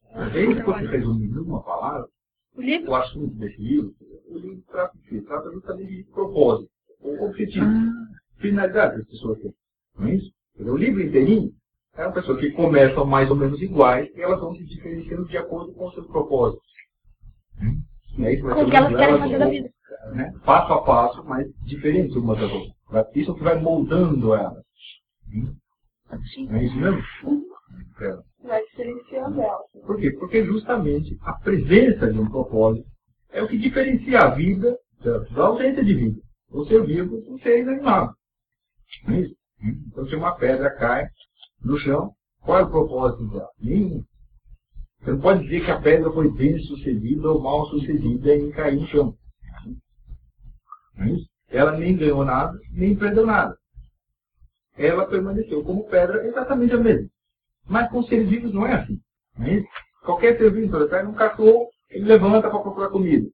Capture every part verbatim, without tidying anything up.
Às vezes, se você resumir numa palavra, O livro? o assunto desse livro, o livro trata de quê? Trata justamente de propósito, ou objetivo, Ah. finalidade que as pessoas têm. Não é isso? O livro inteirinho é uma pessoa que começam mais ou menos iguais e elas vão se diferenciando de acordo com os seus propósitos. E aí, Com o que elas querem fazer da vida. Né? Passo a passo, mas diferentes umas das outras. Isso é o que vai moldando elas. Sim. Não é isso mesmo? É. Vai diferenciando ela. Por quê? Porque justamente a presença de um propósito é o que diferencia a vida da ausência de vida. O ser vivo do ser inanimado. Não é isso? Então, se uma pedra cai no chão, qual é o propósito dela? Nenhum. Você não pode dizer que a pedra foi bem sucedida ou mal sucedida em cair no chão. Não é isso? Ela nem ganhou nada, nem perdeu nada. Ela permaneceu como pedra exatamente a mesma. Mas com seres vivos não é assim. Não é isso? Qualquer ser vivo, ele pega um cachorro, ele levanta para procurar comida.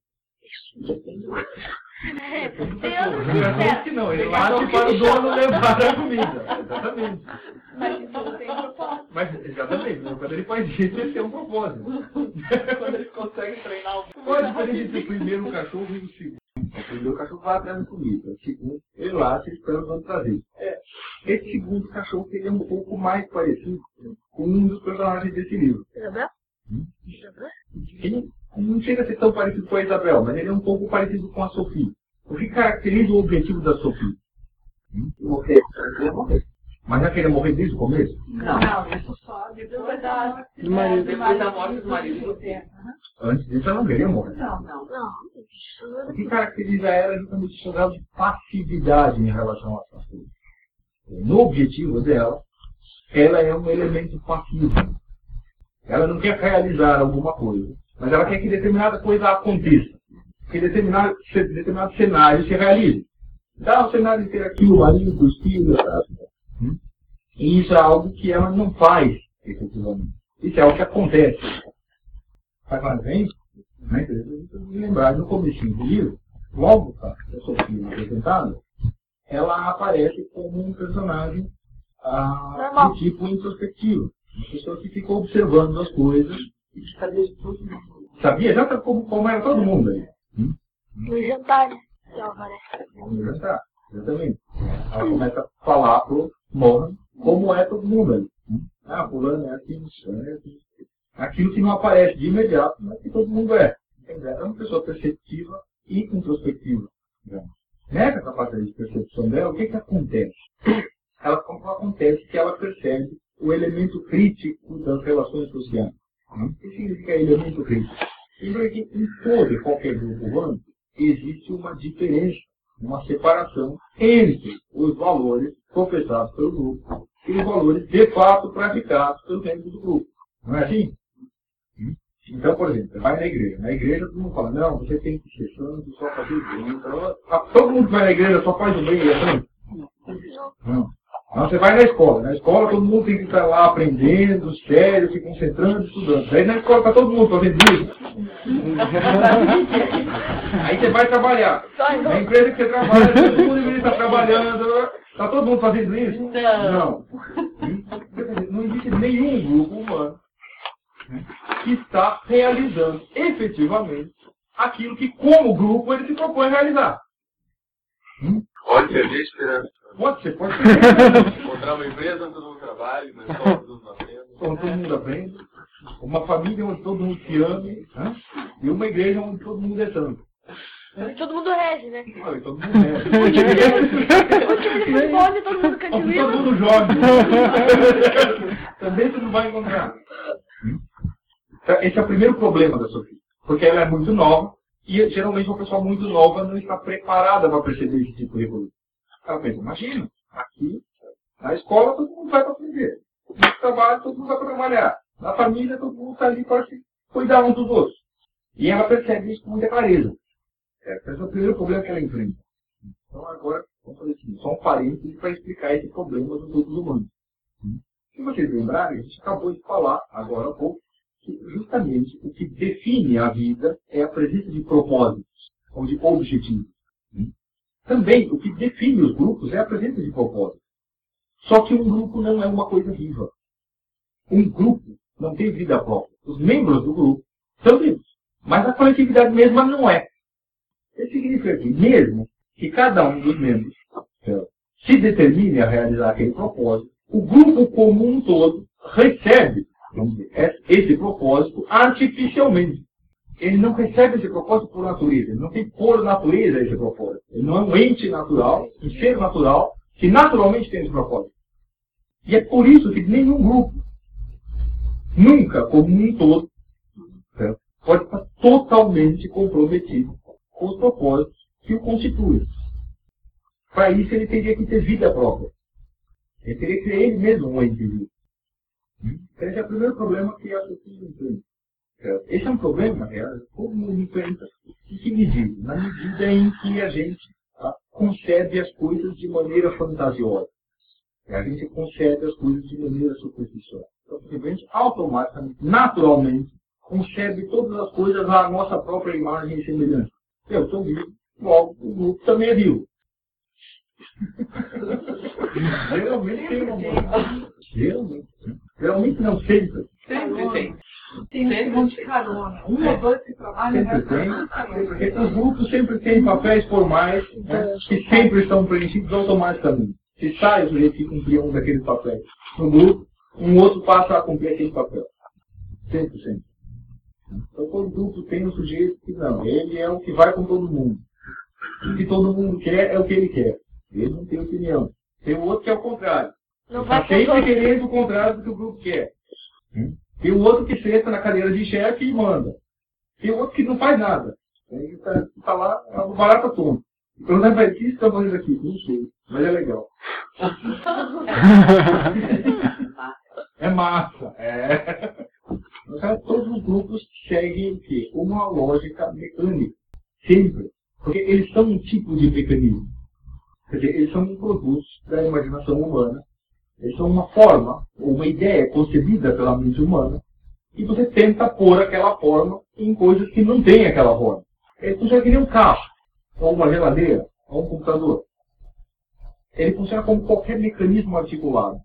É, Deus do Geralmente céu. não, ele late para o dono levar a comida. Exatamente. Mas isso não tem propósito. Mas, exatamente, quando ele faz isso, ele tem um propósito. Quando eles conseguem treinar o Qual a diferença entre o primeiro cachorro e o segundo? O primeiro cachorro vai atrás da comida. O segundo, ele late e espera o dono trazer. É. Esse segundo cachorro ele é um pouco mais parecido com um dos personagens desse livro. Isabel? Hum? Isabel? Ele não chega a ser tão parecido com a Isabel, mas ele é um pouco parecido com a Sophie. O que caracteriza o objetivo da Sophie? Hum? Morrer. Eu queria morrer. Mas já queria morrer desde o começo? Não, não, isso só depois da, Do marido. depois da morte do marido. Antes disso, ela não queria morrer. Não, não. Não, isso não O é que caracteriza ela é justamente o grau de passividade em relação a essas coisas. No objetivo dela, ela é um elemento passivo. Ela não quer realizar alguma coisa, mas ela quer que determinada coisa aconteça. Que determinado, determinado cenário se realize. Então, o cenário de ter aquilo, o marido, os filhos, tá? E isso é algo que ela não faz, efetivamente. Isso é algo que acontece. Faz mais bem? Né? Me lembrar, no comecinho do livro, logo que a Sofia é apresentada, ela aparece como um personagem ah, de tipo introspectivo. Uma pessoa que fica observando as coisas e que sabia de tudo. Sabia já como, como era todo mundo aí. Hum? no jantar, né? Que ela aparece. No jantar, exatamente. Ela começa a falar pro Mohan como é todo mundo ali. Hum? Ah, fulano é assim, fulano é assim. Aquilo que não aparece de imediato, mas que todo mundo é. É uma pessoa perceptiva e introspectiva. Nessa capacidade de percepção dela, o que que acontece? Ela acontece que ela percebe o elemento crítico das relações sociais. O que significa elemento crítico? Significa que em todo e qualquer grupo humano existe uma diferença, uma separação entre os valores professados pelo grupo e os valores de fato praticados pelos membros do grupo. Não é assim? Então, por exemplo, você vai na igreja. Na igreja todo mundo fala, não, você tem que ser santo, só fazer o bem. Então, todo mundo que vai na igreja só faz o bem e é santo. Não. Não, você vai na escola. Na escola todo mundo tem que estar lá aprendendo, sério, se concentrando, estudando. Aí na escola está todo mundo fazendo isso. Aí você vai trabalhar. Na empresa que você trabalha, todo mundo deveria estar trabalhando. Está todo mundo fazendo isso? Não. Não existe nenhum grupo humano que está realizando efetivamente aquilo que, como grupo, ele se propõe a realizar. Hum? Pode perder esperança. Pode ser, pode ser. Encontrar uma empresa onde todo mundo trabalha, na escola todo mundo aprende. Onde todo mundo aprende. Uma família onde todo mundo se ame. Né? E uma igreja onde todo mundo é santo. Todo mundo rege, né? Olha, todo mundo é. O time de futebol e todo mundo canta Onde livro. todo mundo joga. Também você não vai encontrar. Esse é o primeiro problema da Sofia. Porque ela é muito nova. E geralmente uma pessoa muito nova não está preparada para perceber esse tipo de evolução. Ela pensa, imagina, aqui na escola todo mundo vai para aprender. No trabalho todo mundo vai para trabalhar. Na família todo mundo está ali para se cuidar uns dos outros. E ela percebe isso com muita clareza. Esse é o primeiro problema que ela enfrenta. Então agora, vamos fazer assim, só um parênteses para explicar esse problema dos outros humanos. Se vocês lembrarem, a gente acabou de falar, agora há pouco, que justamente o que define a vida é a presença de propósitos, ou de objetivos. Também, o que define os grupos é a presença de propósitos. Só que um grupo não é uma coisa viva. Um grupo não tem vida própria. os membros do grupo são livres. Mas a coletividade mesma não é. Isso significa que, mesmo que cada um dos membros se determine a realizar aquele propósito, o grupo como um todo recebe, vamos dizer, esse propósito artificialmente. Ele não recebe esse propósito por natureza. Ele não tem por natureza esse propósito. Ele não é um ente natural, um ser natural, que naturalmente tem esse propósito. E é por isso que nenhum grupo, nunca, como um todo, certo, pode estar totalmente comprometido com os propósitos que o constituem. Para isso ele teria que ter vida própria. Ele teria que ser ele mesmo um ente vivo. Esse é o primeiro problema que a sociedade enfrenta. Esse é um problema, real, como enfrenta e se medida, na medida em que a gente tá, concebe as coisas de maneira fantasiosa. A gente concebe as coisas de maneira superficial. Então, a gente automaticamente, naturalmente, concebe todas as coisas à nossa própria imagem e semelhança. Eu sou vivo, logo o grupo também é vivo. Geralmente tem uma moda. Geralmente. Geralmente não, sempre. Sempre tem. Tem um segundo de carona. Um ou dois que trabalham. Sempre tem. Porque os grupos sempre têm papéis formais, né, que sempre estão preenchidos automaticamente. Se sai o sujeito que cumpria um daqueles papéis no grupo, um outro passa a cumprir aquele papel. Sempre, sempre. Então, todo grupo tem um sujeito que não, ele é o que vai com todo mundo. O que todo mundo quer é o que ele quer. Ele não tem opinião. Tem o outro que é o contrário. Não Está vai sempre com querendo o contrário do que o grupo quer. Tem o outro que senta na cadeira de chefe e manda. Tem o outro que não faz nada. Ele está tá lá, é uma barata tonta. Então, não vai, o que você está fazendo aqui? Não sei, mas é legal. É massa. É. Então, todos os grupos seguem o quê? Uma lógica mecânica. Sempre. Porque eles são um tipo de mecanismo. Quer dizer, eles são um produto da imaginação humana. Eles são uma forma, ou uma ideia concebida pela mente humana, e você tenta pôr aquela forma em coisas que não têm aquela forma. Ele funciona que nem um carro, ou uma geladeira, ou um computador. Ele funciona como qualquer mecanismo articulado.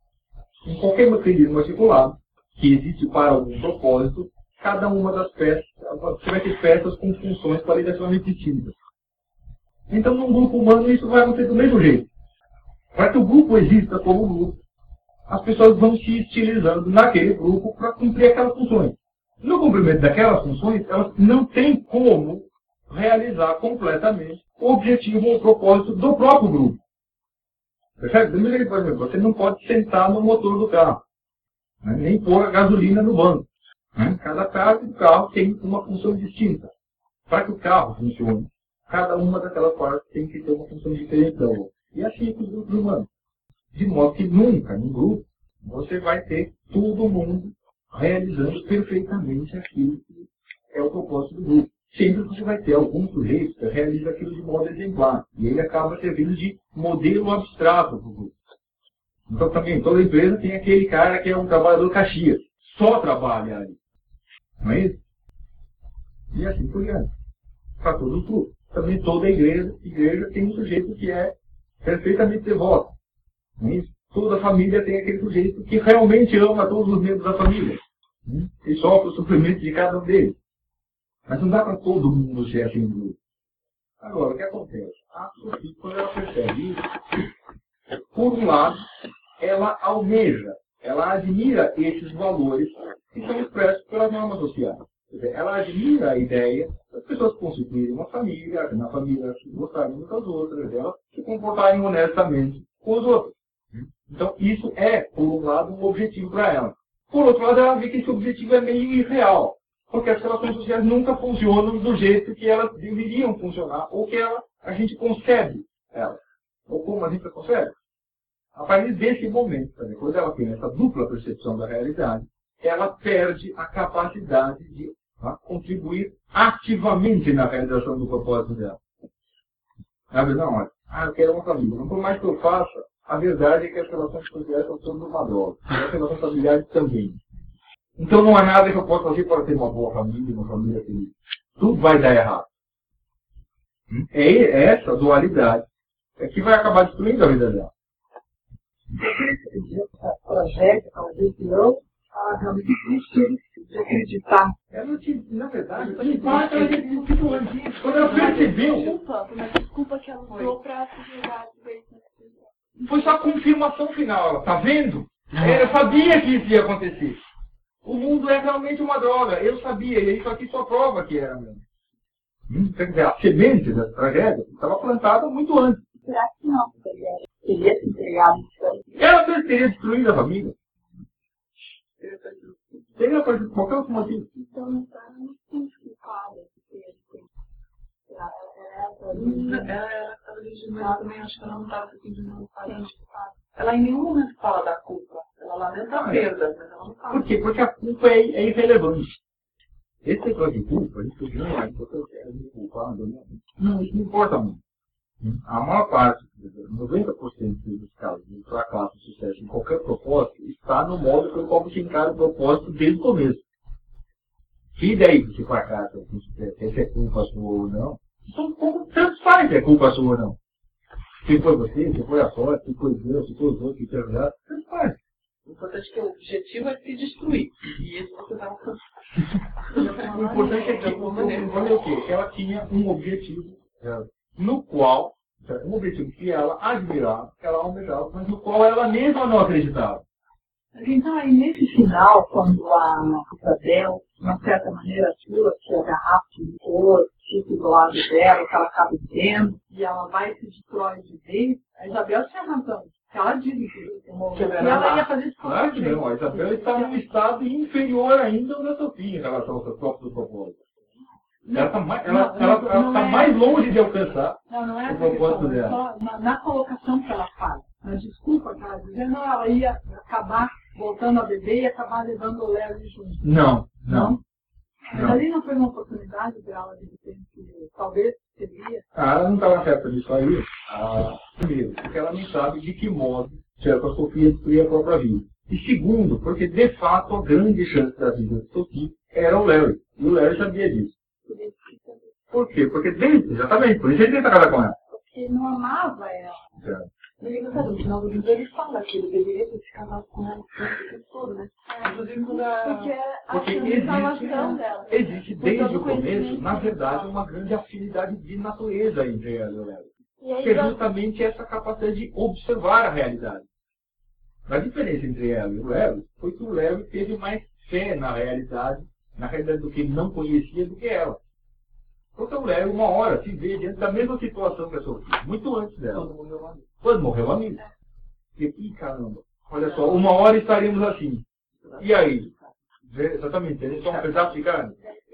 Em qualquer mecanismo articulado, que existe para algum propósito, cada uma das peças, você vai ter peças com funções qualitativamente distintas. Então, num grupo humano, isso vai acontecer do mesmo jeito. Para que o grupo exista como grupo, as pessoas vão se estilizando naquele grupo para cumprir aquelas funções. No cumprimento daquelas funções, elas não têm como realizar completamente o objetivo ou o propósito do próprio grupo. Percebe? Por exemplo, você não pode sentar no motor do carro, né? Nem pôr a gasolina no banco. Né? Cada parte do carro tem uma função distinta. Para que o carro funcione, cada uma daquelas partes tem que ter uma função diferente da outra. E assim com os grupos humanos. De modo que nunca, no grupo, você vai ter todo mundo realizando perfeitamente aquilo que é o propósito do grupo. Sempre você vai ter algum sujeito que realiza aquilo de modo exemplar. E ele acaba servindo de modelo abstrato para o grupo. Então também, toda empresa tem aquele cara que é um trabalhador caxias. Só trabalha ali. Não é isso? E assim por diante. Para todos os grupos. Também toda igreja, igreja tem um sujeito que é perfeitamente devoto. Não é isso? Toda família tem aquele sujeito que realmente ama todos os membros da família. E sofre o sofrimento de cada um deles. Mas não dá para todo mundo ser assim do grupo. Agora, o que acontece? A Sofia, quando ela percebe isso, por um lado, ela almeja, ela admira esses valores que são expressos pelas normas sociais. Quer dizer, ela admira a ideia das pessoas constituírem uma família, na família se gostarem umas das outras, elas se comportarem honestamente com os outros. Então, isso é, por um lado, um objetivo para ela. Por outro lado, ela vê que esse objetivo é meio irreal. Porque as relações sociais nunca funcionam do jeito que elas deveriam funcionar, ou que ela, a gente concebe elas. Ou como a gente concebe. A partir desse momento, quando ela tem essa dupla percepção da realidade, ela perde a capacidade de tá, contribuir ativamente na realização do propósito dela. Ela diz, não, olha, ah, eu quero uma família. Não por mais que eu faça, a verdade é que as relações sociais são todas uma droga. E as relações familiares também. Então não há nada que eu possa fazer para ter uma boa família, uma família feliz. Tudo vai dar errado. É essa dualidade é que vai acabar destruindo a vida dela. Projeta, talvez não, ela realmente desistiu de acreditar. Ela tinha, na verdade, em parte ela tinha sido antes. Quando ela percebeu, Desculpa, uma desculpa que ela usou pra se jogar de vez em foi só a confirmação final. Ela, tá vendo? Eu sabia que isso ia acontecer. O mundo é realmente uma droga. Eu sabia, e isso aqui só prova que era mesmo. Hum, quer dizer, a semente dessa tragédia estava plantada muito antes. Será que não? Teria se entregado. Ela teria destruído a família. Teria por qualquer outro motivo. Então não está muito culpada. Ela estava dirigindo, mas eu também acho que ela não estava se sentindo culpada. Ela em nenhum momento fala da culpa. Ela lamenta a perda, mas ela não fala. Por quê? Porque a culpa é, é irrelevante. Esse negócio de culpa, a gente diz, não, é porque eu quero me culpar. Não, isso não importa muito. A maior parte, noventa por cento dos casos de fracasso e sucesso em qualquer propósito está no modo pelo qual você encara o propósito desde o começo. E daí você fracassa, se é culpa sua ou não, então, como tanto faz se é culpa sua ou não. Se foi você, se foi a sorte, se foi Deus, se foi os outros que te ajudaram, tanto faz. O importante é que o objetivo é se destruir. E isso você vai alcançar. O importante é que, o importante é o quê? Ela tinha um objetivo, no qual, um objetivo que ela admirava, que ela almejava, mas no qual ela mesma não acreditava. Então, aí nesse final, quando a Isabel, de uma certa maneira, sua, que a garrafa de licor fica do lado dela, que ela acaba vendo, e ela vai se destrói de vez, a Isabel tinha razão. Ela diz que ela ia fazer isso com Claro que não, a Isabel está num estado inferior ainda ao da Sofia em relação aos seus próprios propósitos. Ela está mais, ela, não, ela, não, ela não tá é, mais longe de alcançar não, não é o propósito dela. só na, na colocação que ela faz, na desculpa que ela diz, não, ela ia acabar voltando a beber e acabar levando o Léo junto. Não, não. Mas não. ali não foi uma oportunidade para ela, de repente, talvez seria. Ah, ela não estava certa disso aí. Ah, primeiro, porque ela não sabe de que modo a Sofia destruir a própria vida. E segundo, porque de fato a grande chance da vida de Sofia era o Larry. E o Larry sabia disso. Por quê? Porque desde, exatamente, por isso ele tenta casar com ela. Porque não amava ela. Certo. No livro, no final do livro ele fala que ele deveria ter se casado com ela o tempo todo, né? Inclusive quando a... Porque Porque a existe, salvação dela. existe Por desde todo o começo, conhecimento na que verdade, ela uma grande afinidade de natureza entre ela e o Larry. E aí, Que é já- justamente essa capacidade de observar a realidade. A diferença entre ela e o Larry foi que o Larry teve mais fé na realidade, na realidade do que ele não conhecia do que ela. Porque o Larry, uma hora, se vê diante da mesma situação que a Sofia, muito antes dela. Quando morreu o amigo. E, ih, caramba, olha só, uma hora estaremos assim. E aí? Exatamente, eles são um pedaço de carne.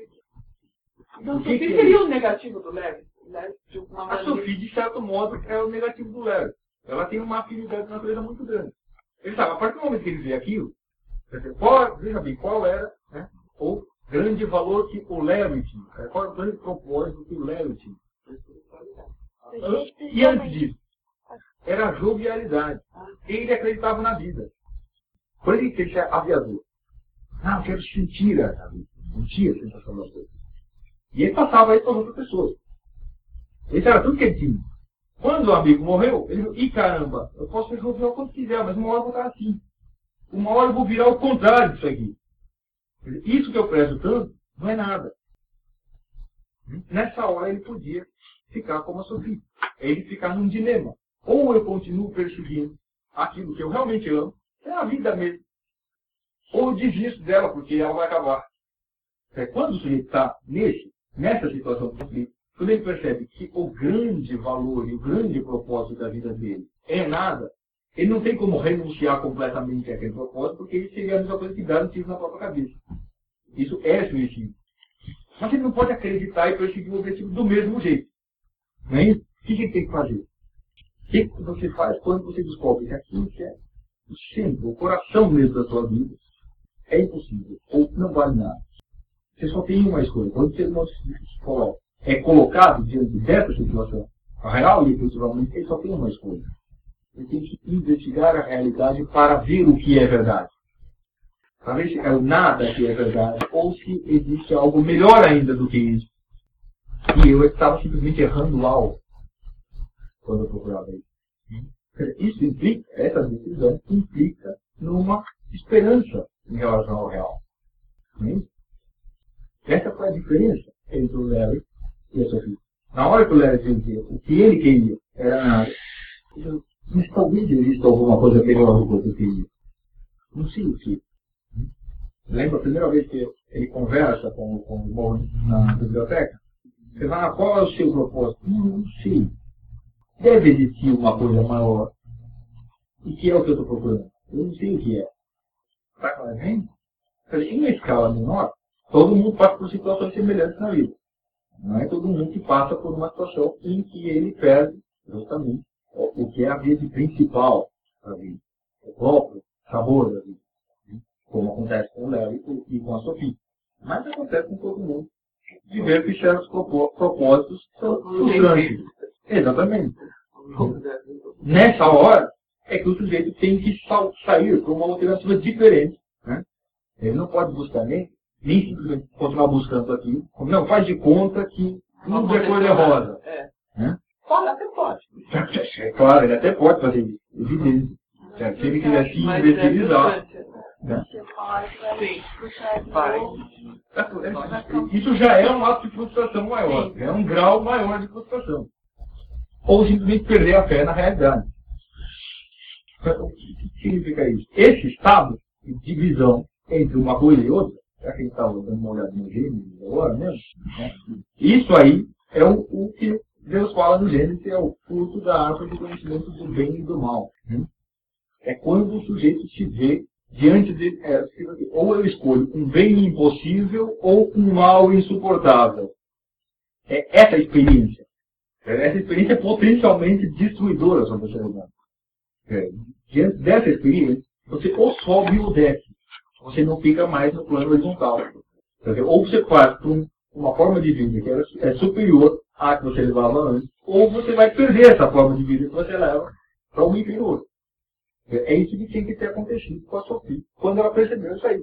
Então, O o que que que é seria isso? o negativo do Larry? O Larry, de uma A maneira... Sofia, de certo modo, é o negativo do Larry. Ela tem uma afinidade de natureza muito grande. Ele sabe, a partir do momento que ele vê aquilo, qual, veja bem, qual era, né, o grande valor que o Larry tinha, qual era o grande propósito que o Larry tinha. E antes disso, era a jovialidade. Ele acreditava na vida. Por isso que ele é aviador. Ah, eu quero sentir essa vida. Sentir a sensação das coisas. E ele passava isso para outras pessoas. Esse era tudo que ele tinha. Quando o amigo morreu, ele falou, ih, caramba, eu posso ser jovial quando quiser, mas uma hora eu vou estar assim. Uma hora eu vou virar o contrário disso aqui. Isso que eu prezo tanto, não é nada. Nessa hora ele podia ficar como a Sofia. Ele ficar num dilema. Ou eu continuo perseguindo aquilo que eu realmente amo, é a vida mesmo. Ou eu desisto dela, porque ela vai acabar. É, quando o sujeito está nesse, nessa situação de conflito, quando ele percebe que o grande valor e o grande propósito da vida dele é nada, ele não tem como renunciar completamente àquele propósito, porque isso seria a mesma coisa que dar um tiro na própria cabeça. Isso é suicídio. Mas ele não pode acreditar e perseguir o objetivo do mesmo jeito. Não é isso? O que ele tem que fazer? O que você faz quando você descobre que aquilo que é o centro, o coração mesmo da sua vida, é impossível, ou não vale nada? Você só tem uma escolha. Quando você não se coloca, é colocado diante dessa situação, a real e efetivamente, ele só tem uma escolha. Ele tem que investigar a realidade para ver o que é verdade. Para ver se é o nada que é verdade, ou se existe algo melhor ainda do que isso. E eu estava simplesmente errando algo quando eu procurava isso. Isso implica, essa decisão implica numa esperança em relação diferença entre o Larry e a Sophie. Na hora que o Larry dizia o que ele queria era nada, mas talvez exista alguma coisa melhor do que eu queria. Não sei o que. Lembra a primeira vez que ele conversa com, com o Morgan na biblioteca? Você fala, ah, qual é o seu propósito? Não, não sei. Deve existir uma coisa maior. E que é o que eu estou procurando? Eu não sei o que é. Está claro, hein? Em uma escala menor, todo mundo passa por situações semelhantes na vida. Não é todo mundo que passa por uma situação em que ele perde justamente o que é a vida principal da vida. O próprio sabor da vida. Como acontece com o Léo e com a Sophie. Mas acontece com todo mundo. De ver que certos propósitos são frustrantes. Exatamente. Nessa hora, é que o sujeito tem que sair para uma alternativa diferente. Né? Ele não pode buscar nem, nem simplesmente continuar buscando aquilo. Não, faz de conta que tudo é cor-de-rosa. É. Né? Pode, até pode. É claro, ele até pode fazer isso. Evidente. Se ele quiser se invertilizar. Né? Sim. Vai. Isso já é um ato de frustração maior. É um grau maior de frustração. Ou simplesmente perder a fé na realidade. O que significa isso? Esse estado de divisão entre uma coisa e outra, já que a gente estava dando uma olhada no Gênesis agora mesmo, né? Isso aí é o, o que Deus fala no Gênesis, é o fruto da árvore do conhecimento do bem e do mal. Né? É quando o sujeito se vê diante de... É, ou eu escolho um bem impossível ou um mal insuportável. É essa experiência. Essa experiência é potencialmente destruidora sobre o ser humano. É, diante dessa experiência, você ou sobe ou desce. Você não fica mais no plano horizontal. Ou você parte para um, uma forma de vida que é, é superior à que você levava antes, ou você vai perder essa forma de vida que você leva para uma inferior. É isso que tinha que ter acontecido com a Sophie, quando ela percebeu isso aí.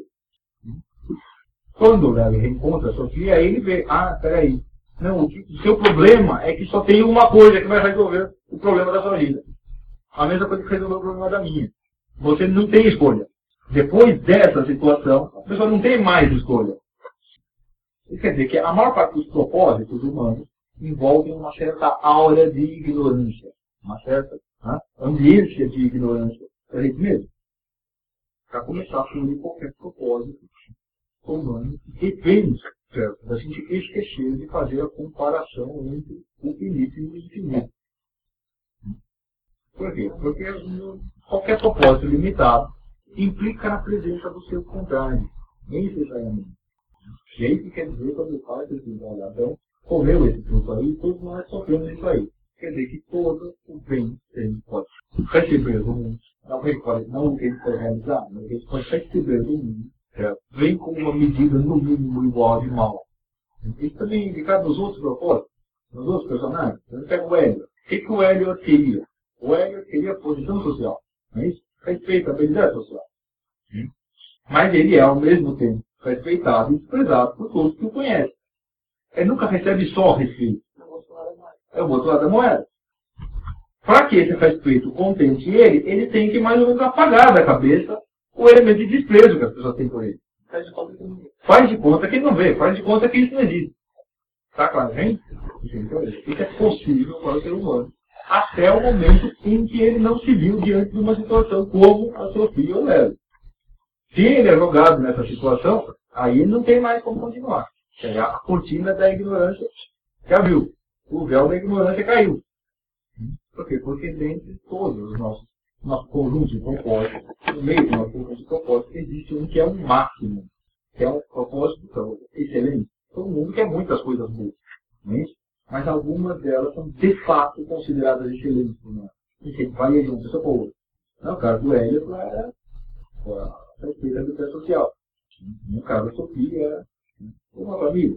Quando ela reencontra a Sophie, aí ele vê, ah, peraí, não, o, o seu problema é que só tem uma coisa que vai resolver o problema da sua vida. A mesma coisa que resolveu o problema da minha. Você não tem escolha. Depois dessa situação, a pessoa não tem mais escolha. Isso quer dizer que a maior parte dos propósitos humanos envolvem uma certa aura de ignorância. Uma certa né, ambiência de ignorância. É a gente mesmo. Para começar a fluir qualquer propósito humano, depende certo, da gente esquecer de fazer a comparação entre o finito e o infinito. Por quê? Porque qualquer propósito limitado implica na presença do seu contrário, necessariamente. Jeito quer dizer, quando eu falo que o Adão comeu esse fruto aí, todos nós sofremos isso aí. Quer dizer que todo o bem que a gente pode receber do mundo, não, ele pode, não o que ele pode realizar, mas o que ele pode receber do mundo, é, vem com uma medida no mínimo igual de mal. Isso também é indicado nos outros propósitos, nos outros personagens. Você pega o Hélio. O que, que o Hélio queria? O Hélio queria posição social, não é isso? Respeitabilidade social. Hum? Mas ele é, ao mesmo tempo, respeitado e desprezado por todos que o conhecem. Ele nunca recebe só respeito. É o outro lado da moeda. Para que esse respeito contente ele, ele tem que mais ou menos apagar da cabeça o elemento de desprezo que as pessoas têm por ele. Faz de conta que não vê. Faz de conta que não vê. Faz de conta que isso não existe. Tá claro, hein? Isso é possível para o ser humano. Até o momento em que ele não se viu diante de uma situação como a Sophie ou Léo. Se ele é jogado nessa situação, aí ele não tem mais como continuar. É a cortina da ignorância já viu. O véu da ignorância caiu. Por quê? Porque dentro de todos os nossos, nosso conjunto de propósitos, no meio do nosso conjunto de propósitos, existe um que é um máximo. Que é um propósito então, excelente. Todo mundo quer muitas coisas boas. Não é isso? Mas algumas delas são de fato consideradas excelentes. Né? E sempre vai de uma pessoa para outra. No caso do Hélio, era a respeito do pé social. No caso da Sophie, era uma família.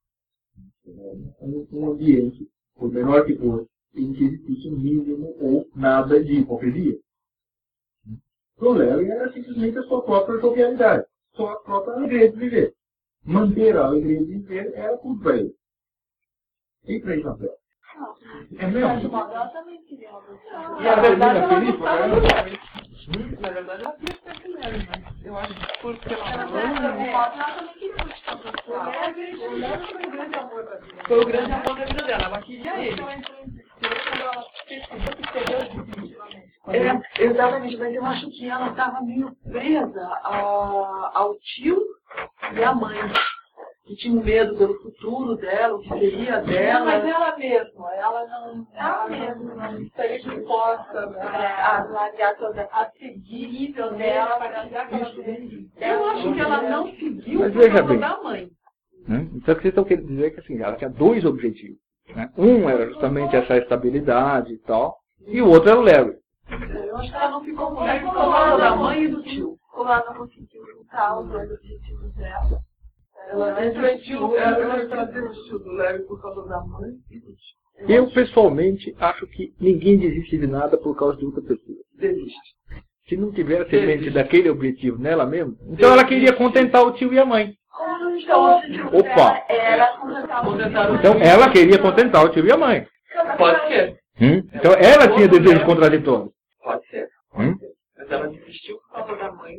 Um, um ambiente, por menor que for, em que existe um mínimo ou nada de hipocrisia. Para o Léo era simplesmente a sua própria jovialidade, sua própria alegria de viver. Manter a alegria de viver era tudo para ele. E para Isabel? É mesmo? Ela também queria uma pessoa. E a verdade ela feliz, gostava do Larry. Na verdade ela queria ser com o Larry, mas eu acho que porque ela Ela também queria. Foi o grande amor da vida. Foi o grande amor da vida dela, ela queria ele. É, exatamente, mas eu acho que ela estava meio presa a, ao tio e à mãe. Que tinha medo pelo futuro dela, o que seria dela. Mas ela mesma, ela não. Ela mesma não estaria disposta a largar toda a seguir nível dela para largar aquela vida. Eu acho que ela não seguiu Mas por veja causa bem. da mãe. Né? Então o que vocês estão querendo dizer é que assim, ela tinha dois objetivos. Né? Um era justamente essa estabilidade e tal, e o outro era o Larry. Eu acho que ela não ficou com medo por causa da mãe e do tio. Como ela não conseguiu juntar os dois objetivos dela. Ela refletiu, ela refletiu o tio do Larry por causa da mãe e do tio. Eu, pessoalmente, acho que ninguém desiste de nada por causa de outra pessoa. Desiste. Se não tiver a semente daquele objetivo nela mesmo, então ela queria contentar o tio e a mãe. Então, Opa! era contentar o Contentar o Então ela queria contentar o tio e a mãe. Pode ser. Hum? Então ela tinha desejos contraditórios. Pode ser. Hum? Mas ela desistiu por causa da mãe.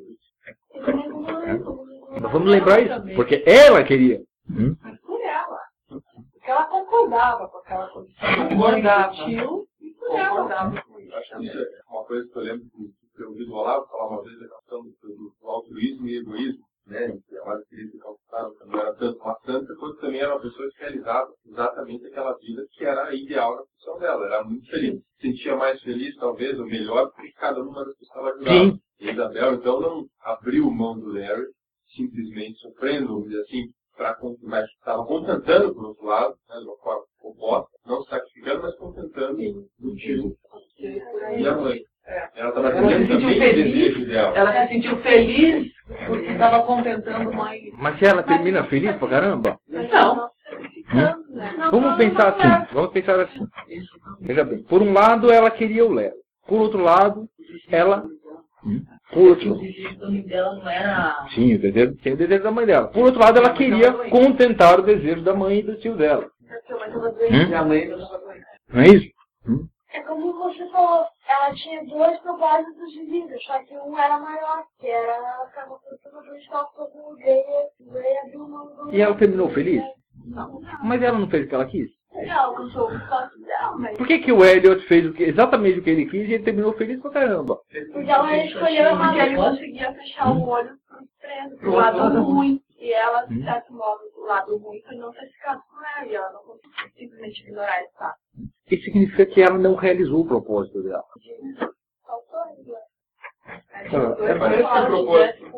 Então vamos lembrar isso, porque ela queria. Hum? por ela. Porque ela concordava com aquela condição. Concordava. Tio, e por ela. Concordava com isso. Acho que isso é uma coisa que eu lembro que eu ouvi do Olavo falar uma vez da questão do, do altruísmo e egoísmo, né? Que a Maria Teresa calcutava, que não era tanto uma santa, quanto também era uma pessoa que realizava exatamente aquela vida que era ideal na função dela. Era muito feliz. Se sentia mais feliz, talvez, ou melhor, porque cada uma das pessoas estava ajudando. Sim. E Isabel, então, não abriu mão do Larry, simplesmente sofrendo, vamos dizer assim, pra, mas estava contentando, por outro lado, né, de uma forma oposta, não sacrificando, mas contentando o tio e a mãe. Ela estava Ela se tendo sentiu também o feliz. desejo dela. Ela se sentiu feliz porque estava contentando mãe. Mas se ela termina feliz pra caramba? Não. Hum? Vamos pensar assim, vamos pensar assim. Veja bem, por um lado ela queria o Larry, por outro lado, ela... Hum? Por outro... O desejo dela não era. Sim, o desejo, tem o desejo da mãe dela. Por outro lado, ela queria contentar o desejo da mãe e do tio dela. Hum? Minha mãe não estava doente. Não é isso? Hum? É como você falou, ela tinha dois propósitos de vida, só que um era maior, que era aquela pessoa que estava todo veio, veio abrir o mão do... E ela terminou feliz? Não, Mas ela não fez o que ela quis? não, eu sou o sócio dela, mas... Por que, que o Elliot fez o que, exatamente o que ele quis e ele terminou feliz pra caramba? Porque ela escolheu uma que ele conseguia fechar o olho pro preso, pro lado ruim. E ela, de certo modo, do lado ruim foi não ter ficado com ela, e ela não conseguiu simplesmente ignorar esse fato. Isso significa que ela não realizou o propósito dela. Faltou ainda. É, mas esse é o propósito.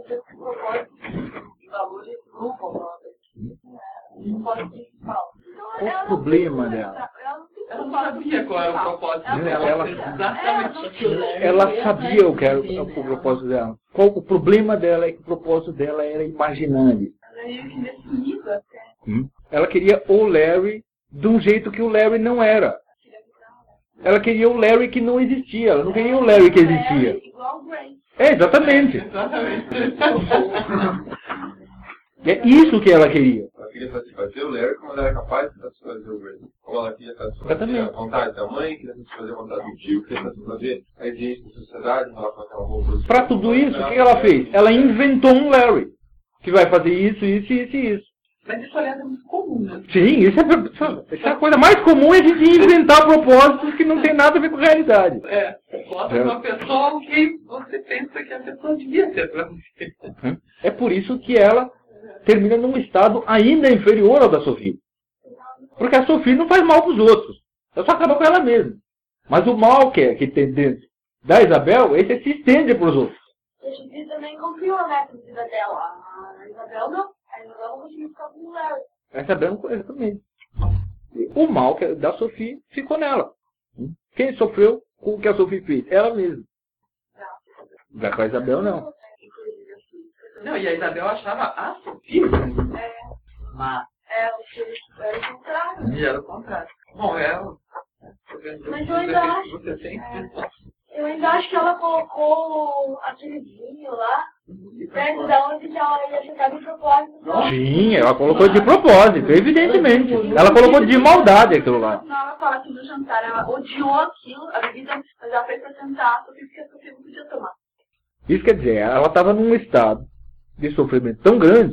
Qual o problema dela? Ela não sabia qual era o propósito Ela- dela. ela- Exatamente aquilo. Ela sabia o que era o, o propósito dela. Qual o problema dela é que o propósito dela era imaginário. Ela meio que definido até. Hum? Ela queria o Larry de um jeito que o Larry não era. Ela queria o Larry que não existia. Ela não queria o Larry que existia. Igual o Grace. É, exatamente. Exatamente. É isso que ela queria. Ela queria satisfazer o Larry como ela era capaz de satisfazer o Grady. Como ela queria satisfazer Exatamente. a vontade da mãe, queria satisfazer a vontade do tio, queria satisfazer a exigência da sociedade, em relação àquela roupa. Para tudo isso, o que ela fez? Ela inventou um Larry. Que vai fazer isso, isso, isso e isso. Mas isso, aliás, é muito comum, né? Sim, isso é, isso é a coisa mais comum, é a gente inventar propósitos que não tem nada a ver com a realidade. É, bota É. uma pessoa o que você pensa que a pessoa devia ser pra você. É por isso que ela termina num estado ainda inferior ao da Sophie. Porque a Sophie não faz mal para os outros. Ela só acaba com ela mesma. Mas o mal que, é, que tem dentro da Isabel, esse se estende para os outros. A gente também confiou, né, com a vida dela. A Isabel não. A Isabel não conseguiu ficar com o Larry. A Isabel não conhece também. O mal que é da Sophie ficou nela. Quem sofreu com o que a Sophie fez? Ela mesma. Já com a Isabel, não. Não, e a Isabel achava a Sofia. É, Mas é, o que era o contrário. E era o contrário. Bom, é... Mas eu ainda acho- Você tem Eu ainda acho que ela colocou aquele vinho lá, perto da onde que ela ia ficar de propósito. Não, Sim, ela colocou de propósito, evidentemente. Ela colocou de maldade aquilo lá. não, ela fala que no jantar ela odiou aquilo, a bebida, mas ela fez pra sentar, só que a Sofia não podia tomar. Isso quer dizer, ela estava num estado de sofrimento tão grande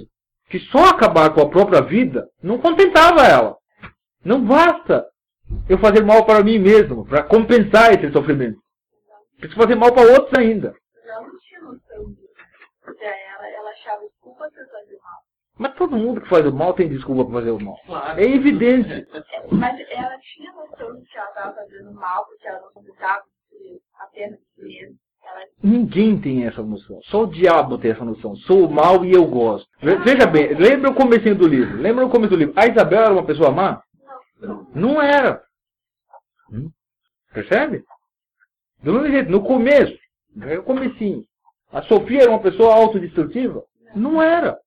que só acabar com a própria vida não contentava ela. Não basta eu fazer mal para mim mesmo, para compensar esse sofrimento. Preciso fazer mal para outros ainda. Ela não tinha noção disso. Ela, ela achava desculpa por fazer mal. Mas todo mundo que faz o mal tem desculpa para fazer o mal. Claro. É evidente. Mas ela tinha noção de que ela estava fazendo mal, porque ela não precisava apenas de mesmo. Ela... Ninguém tem essa noção. Só o diabo tem essa noção. Sou o mal e eu gosto. Veja bem, lembra o comecinho do livro. Lembra o começo do livro. A Isabel era uma pessoa má? Não. Não era. Hum? Percebe? Do mesmo jeito, no começo, no comecinho. A Sofia era uma pessoa autodestrutiva? Não era.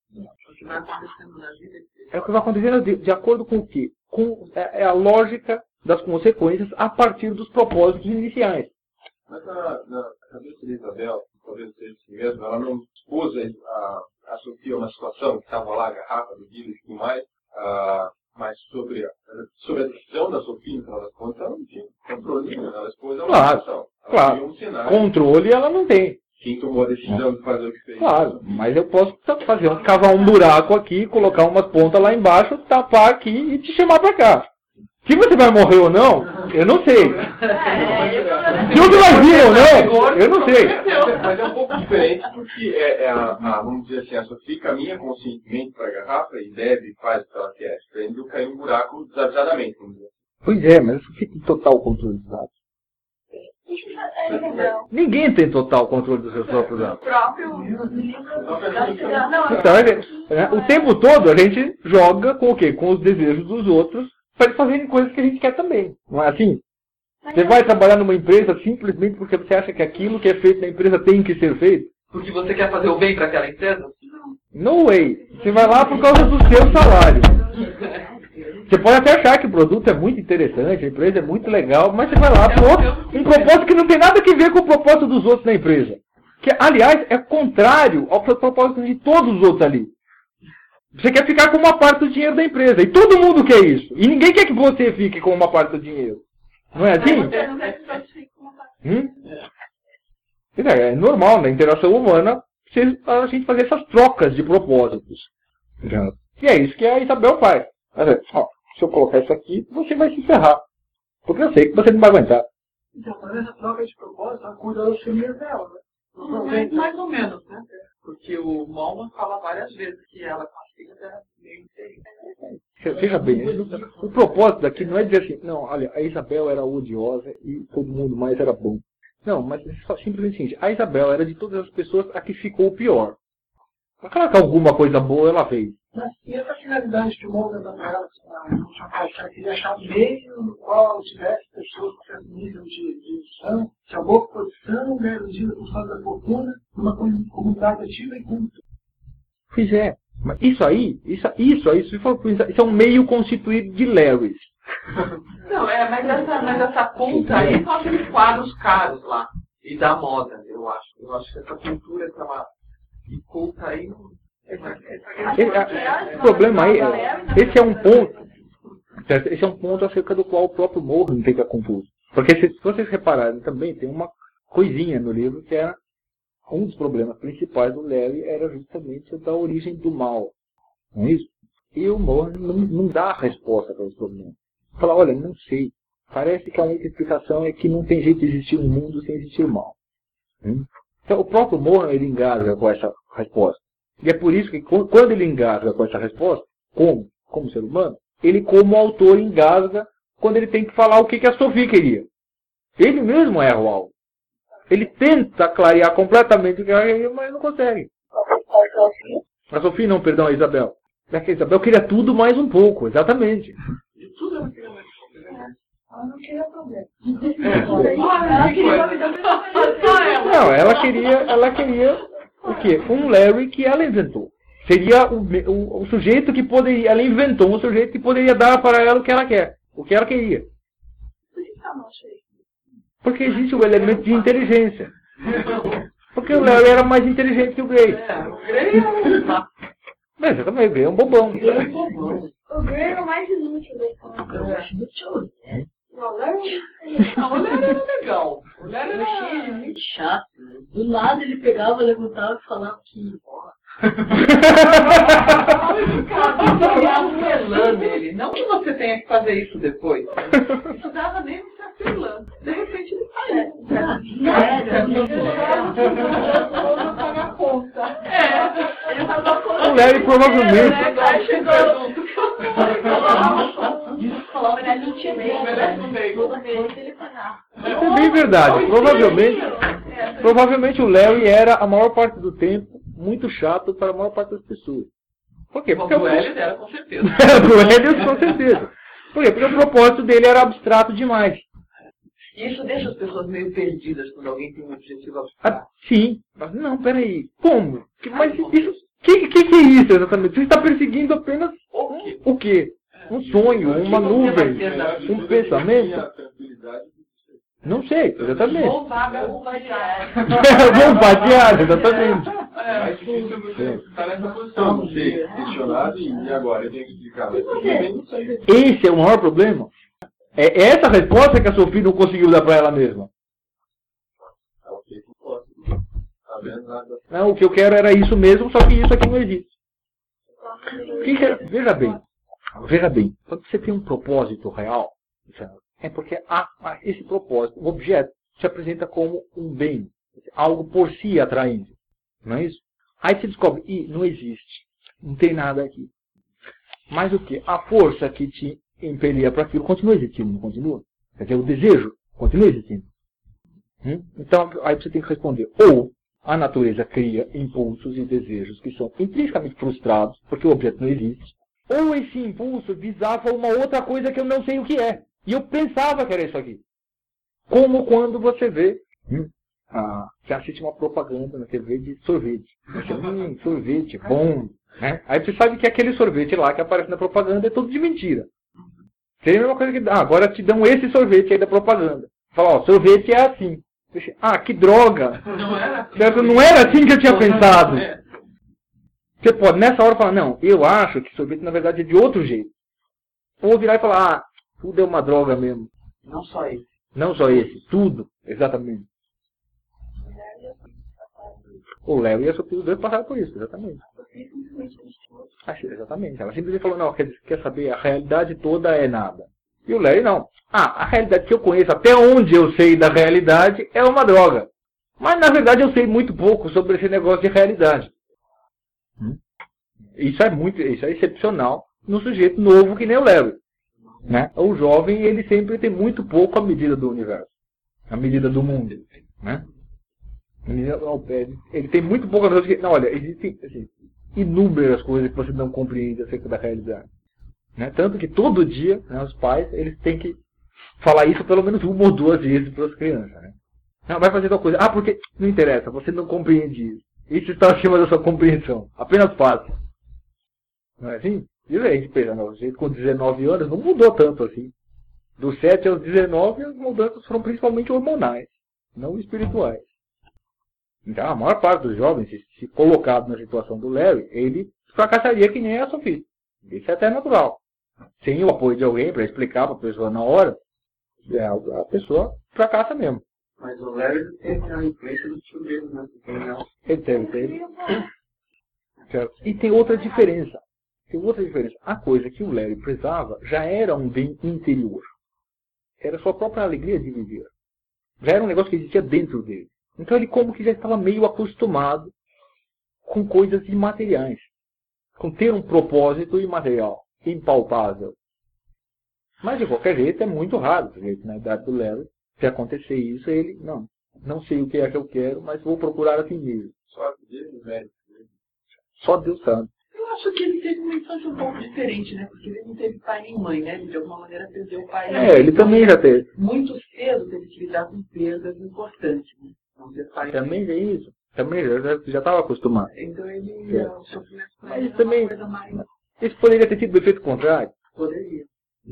É o que vai acontecendo de, de acordo com o quê? Com é, é a lógica das consequências a partir dos propósitos iniciais. Mas na, na cabeça de Isabel, talvez seja assim mesmo, ela não expôs a, a Sofia uma situação que estava lá, a garrafa, bebida e tudo mais, a, mas sobre a, sobre a decisão da Sofia, no final das contas, ela não tinha controle nenhum. Ela expôs a uma Claro, situação. Ela claro. tinha um cenário. Controle ela não tem. Quem tomou a decisão de fazer o que fez. Claro, mas eu posso fazer um, cavar um buraco aqui, colocar umas pontas lá embaixo, tapar aqui e te chamar pra cá. Se você vai morrer ou não, eu não sei. Se você vai vir ou não, eu não sei. Mas é um pouco diferente porque é, é a, a, vamos dizer assim, a Sofia caminha conscientemente para a garrafa e deve e faz o que ela quer. Diferente de eu cair um buraco desavisadamente, vamos dizer. Pois é, mas eu fico em total controle dos atos. Ninguém tem total controle dos seus próprios atos. O próprio livro da não, Então, é, o tempo todo a gente joga com o quê? Com os desejos dos outros para eles fazerem coisas que a gente quer também. Não é assim? Você vai trabalhar numa empresa simplesmente porque você acha que aquilo que é feito na empresa tem que ser feito? Porque você quer fazer o bem para aquela empresa? No way. Você vai lá por causa do seu salário. Você pode até achar que o produto é muito interessante, a empresa é muito legal, mas você vai lá por outro, um propósito que não tem nada a ver com o propósito dos outros na empresa. Que, aliás, é contrário ao propósito de todos os outros ali. Você quer ficar com uma parte do dinheiro da empresa. E todo mundo quer isso. E ninguém quer que você fique com uma parte do dinheiro. Não é assim? Hum? É normal na interação humana a gente fazer essas trocas de propósitos. E é isso que a Isabel faz. Ó, se eu colocar isso aqui, você vai se ferrar. Porque eu sei que você não vai aguentar. Então, mas essa troca de propósito, ela cuida das famílias dela, né? Mais, mais ou menos, né? Porque o Malman fala várias vezes que ela consiga ser meio inteligente. Veja bem, o propósito daqui não é dizer assim, não, olha, a Isabel era odiosa e todo mundo mais era bom. Não, mas é só simplesmente o seguinte, a Isabel era de todas as pessoas a que ficou o pior. Claro que alguma coisa boa ela fez. E essa finalidade de molda da ela, ela queria achar um meio no qual tivesse pessoas com certo nível de, de edição, de uma boa posição, garantida por causa da fortuna, numa comunidade ativa e culta. Pois é. Mas isso aí, isso, isso aí, se for, isso é um meio constituído de Larrys. Não, é, mas essa, mas essa ponta aí são aqueles quadros caros lá. E da moda, eu acho. Eu acho que essa cultura, essa culta aí não. Essa, essa esse, a, o problema aí, esse é um ponto, esse é um ponto acerca do qual o próprio Morgan fica confuso. Porque se, se vocês repararem também, tem uma coisinha no livro que era um dos problemas principais do Larry era justamente da origem do mal. Não é isso? E o Morgan não, não dá a resposta para os problemas. Fala, olha, não sei. Parece que a única explicação é que não tem jeito de existir um mundo sem existir mal. Hum? Então o próprio Morgan ele engasga com essa resposta. E é por isso que quando ele engasga com essa resposta, como, como ser humano, ele como autor engasga quando ele tem que falar o que, que a Sophie queria. Ele mesmo erra o alvo. Ele tenta clarear completamente o que ela queria, mas não consegue. A Sophie não, perdão, a Isabel. É que a Isabel queria tudo mais um pouco, exatamente. De tudo ela queria mais um pouco. Ela não queria problema. Não, ela queria, ela queria o quê? Um Larry que ela inventou. Seria o, o, o sujeito que poderia, ela inventou um sujeito que poderia dar para ela o que ela quer, o que ela queria. Porque existe o elemento de inteligência. Porque o Larry era mais inteligente que o Gray. Mas também o Gray é um bobão. O Gray é o mais inútil da escola. Não, o Larry era legal. O Larry era cheio de muito chato. Do nada ele pegava, levantava e falava que Criar um elan nele. Não que você tenha que fazer isso depois. Isso dava nem um certo elan. De repente ele saiu. Pagar a conta. É. Ele pagou a conta. O Larry provavelmente... Aí chegou junto. Falou, ele não tinha medo. Merece um bacon. Toda vez ele pagava. Isso é bem verdade. Provavelmente, provavelmente o Larry era, a maior parte do tempo, muito chato para a maior parte das pessoas. Por quê? Porque O Hélio era, com certeza. o Hélio, com certeza. Por quê? Porque o propósito dele era abstrato demais. Isso deixa as pessoas meio perdidas quando alguém tem um objetivo Ah, abstrato. sim. Mas não, peraí. Como? Que, mas isso... O que, que, que é isso exatamente? Você está perseguindo apenas O quê? o quê? Um sonho, uma nuvem, um pensamento? Não sei, exatamente. Ou vaga ou vaguear. Vamos batear, exatamente. É mais difícil você estar nessa posição, de ser questionado e e agora eu tenho que explicar. Mas também não sei. Esse é o maior problema. É essa a resposta que a Sophie não conseguiu dar para ela mesma. Ela fez o posso. Tá vendo nada. Não, o que eu quero era isso mesmo, só que isso aqui não existe. O que que é? Veja bem, veja bem, quando você tem um propósito real, é porque há, há esse propósito, o objeto se apresenta como um bem, algo por si atraente, não é isso? Aí você descobre, ih, não existe, não tem nada aqui. Mas o que? A força que te impelia para aquilo continua existindo, não continua? Quer dizer, o desejo continua existindo. Hum? Então, aí você tem que responder, ou a natureza cria impulsos e desejos que são intrinsecamente frustrados, porque o objeto não existe, ou esse impulso visava uma outra coisa que eu não sei o que é. E eu pensava que era isso aqui. Como quando você vê, hum, ah, você assiste uma propaganda na T V de sorvete. Você, hum, sorvete, bom. Né? Aí você sabe que aquele sorvete lá que aparece na propaganda é tudo de mentira. Seria a mesma coisa que, ah, agora te dão esse sorvete aí da propaganda. Fala, ó, sorvete é assim. Ah, que droga! Não era assim. Certo? Não era assim que eu tinha pensado. Você pode, nessa hora, falar, não, eu acho que sorvete, na verdade, é de outro jeito. Ou virar e falar, ah, tudo é uma droga mesmo. Não só isso. Não só esse, tudo, exatamente. O Léo e a Sophie, os dois passaram por isso, exatamente. Acho, exatamente. Ela simplesmente falou, não, quer, quer saber, a realidade toda é nada. E o Larry não. Ah, a realidade que eu conheço, até onde eu sei da realidade, é uma droga. Mas, na verdade, eu sei muito pouco sobre esse negócio de realidade. Hum? Isso é muito, isso é excepcional no sujeito novo que nem o Larry. Né? O jovem, ele sempre tem muito pouco a medida do universo. A medida do mundo. Né? Ele tem muito pouco a medida. Não, olha, existem assim, inúmeras coisas que você não compreende acerca da realidade. Né? Tanto que todo dia, né, os pais, eles têm que falar isso pelo menos uma ou duas vezes para as crianças. Né? Não, vai fazer tal coisa. Ah, porque não interessa, você não compreende isso. Isso está acima da sua compreensão. Apenas faça. Não é assim? E a gente pensa, não, o jeito com dezenove anos não mudou tanto assim. Dos sete aos dezenove, as mudanças foram principalmente hormonais, não espirituais. Então, a maior parte dos jovens, se, se colocado na situação do Larry, ele fracassaria que nem a Sophie. Isso é até natural. Sem o apoio de alguém para explicar para a pessoa na hora, a pessoa fracassa mesmo. Mas o Larry teve a influência do tio dele, né? Ele teve, teve. Certo. E tem outra diferença. Tem outra diferença. A coisa que o Larry prezava já era um bem interior. Era a sua própria alegria de viver. Já era um negócio que existia dentro dele. Então ele como que já estava meio acostumado com coisas imateriais. Com ter um propósito imaterial, impalpável. Mas de qualquer jeito é muito raro. Na idade do Larry, se acontecer isso, ele, não, não sei o que é que eu quero, mas vou procurar assim mesmo. Só Deus, velho. Só Deus sabe. Eu acho que ele teve uma infância um pouco diferente, né? Porque ele não teve pai nem mãe, né? Ele de alguma maneira perdeu o pai. É, ele também já teve. Muito cedo teve que lidar com perdas importantes, né? Não ter pai. Também é isso. Também já estava acostumado. Então ele É. o sofrimento com Mas ele também- é uma coisa mais. Isso poderia ter tido o efeito contrário. Poderia.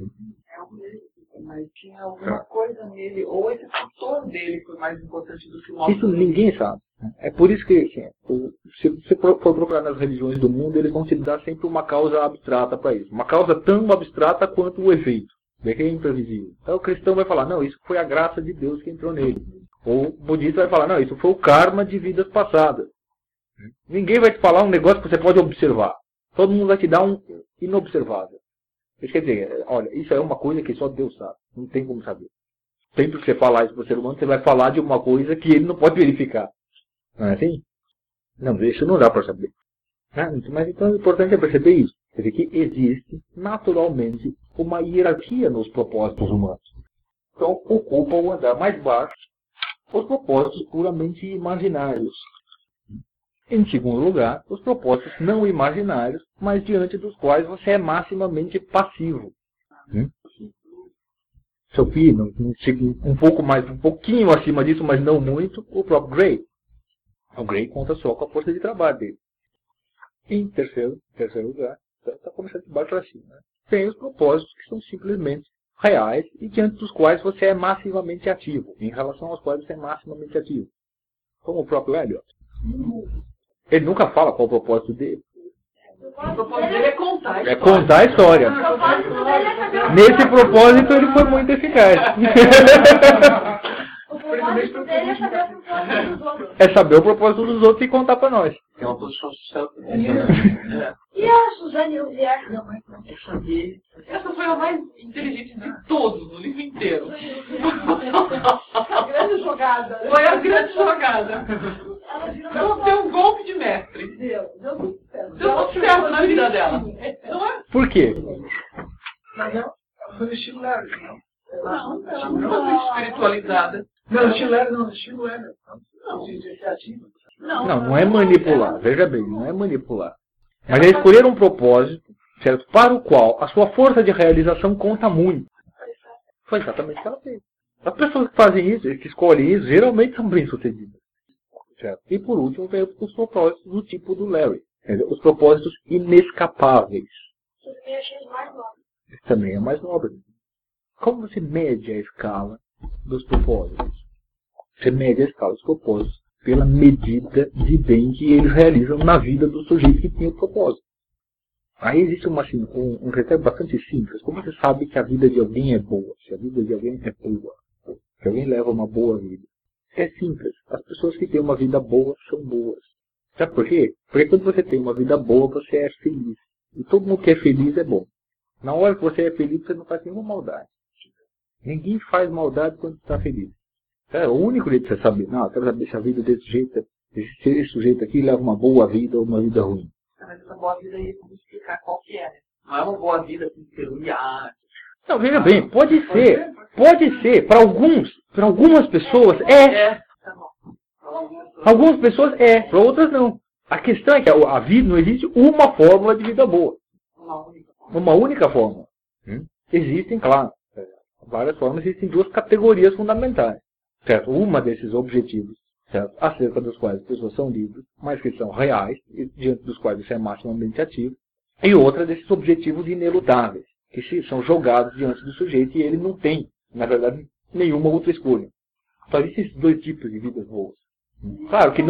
É um deles, mas tinha alguma coisa nele, ou esse fator dele foi mais importante do que o nosso. Isso ninguém sabe. É por isso que, assim, o- se você for for procurar nas religiões do mundo, eles vão te dar sempre uma causa abstrata para isso. Uma causa tão abstrata quanto o efeito. Bem que é imprevisível. Então o cristão vai falar, não, isso foi a graça de Deus que entrou nele. Ou o budista vai falar, não, isso foi o karma de vidas passadas. Ninguém vai te falar um negócio que você pode observar. Todo mundo vai te dar um inobservável. Isso quer dizer, olha, isso é uma coisa que só Deus sabe. Não tem como saber. Sempre que você falar isso para o ser humano, você vai falar de uma coisa que ele não pode verificar. Não é assim? Não, isso não dá para saber. Mas então o importante é perceber isso. Quer dizer que existe, naturalmente, uma hierarquia nos propósitos humanos. Então, ocupa o andar mais baixo os propósitos puramente imaginários. Em segundo lugar, os propósitos não imaginários, mas diante dos quais você é maximamente passivo. Hum? Sophie, um pouco mais, um pouquinho acima disso, mas não muito, o próprio Gray. O Gray conta só com a força de trabalho dele. Em terceiro, terceiro lugar, está começando de baixo para cima. Né? Tem os propósitos que são simplesmente reais e diante dos quais você é massivamente ativo, em relação aos quais você é maximamente ativo. Como o próprio Eliot. Ele nunca fala qual é o propósito dele. O propósito dele é contar a história. É contar a história. Nesse propósito ele foi muito eficaz. O propósito dele é saber o propósito dos outros. É saber o propósito dos outros e contar para nós. É uma posição social. E a Suzane Ruvier? Não, mas não. Eu sabia. Essa foi a mais inteligente de todos, no livro inteiro. A grande jogada. Né? Foi a grande jogada. Ela virou Ela deu um golpe de mestre. Deu, deu muito certo. Deu muito certo na vida dela. Não é? Por quê? Mas não, foi no estilo Larry, não. Não, ela não foi espiritualizada. Não, no estilo Larry não, no estilo Larry. Não, de ser ativo. Não, não é manipular. Veja bem, não é manipular. Mas é escolher um propósito, certo? Para o qual a sua força de realização conta muito. Foi exatamente o que ela fez. As pessoas que fazem isso, que escolhem isso, geralmente são bem-sucedidas. Certo? E por último, vem os propósitos do tipo do Larry. Entendeu? Os propósitos inescapáveis. Isso também achei os mais novos. Isso também é mais nobre. Como você mede a escala dos propósitos? Você mede a escala dos propósitos pela medida de bem que eles realizam na vida do sujeito que tem o propósito. Aí existe uma, assim, um, um critério bastante simples. Como você sabe que a vida de alguém é boa? Se a vida de alguém é boa. Se alguém leva uma boa vida. É simples. As pessoas que têm uma vida boa são boas. Sabe por quê? Porque quando você tem uma vida boa, você é feliz. E todo mundo que é feliz é bom. Na hora que você é feliz, você não faz nenhuma maldade. Ninguém faz maldade quando está feliz. É o único jeito de você saber. Não, eu quero saber se a vida desse jeito, se esse sujeito aqui leva uma boa vida ou uma vida ruim. Mas essa boa vida aí, vamos explicar qual que é. Não é uma boa vida com peculiar. Não, veja bem, pode ser. Pode ser. Para alguns, para algumas pessoas é. É. Tá bom. Algumas pessoas é, para outras não. A questão é que a, a vida não existe uma fórmula de vida boa. Uma única. Uma única fórmula. Hum? Existem, claro, várias formas, existem duas categorias fundamentais. Certo? Uma desses objetivos, certo? Acerca dos quais as pessoas são livres, mas que são reais, e diante dos quais você é maximamente ativo. E outra desses objetivos inelutáveis, que se, são jogados diante do sujeito e ele não tem, na verdade, nenhuma outra escolha. Só existem esses dois tipos de vidas boas. Claro que no...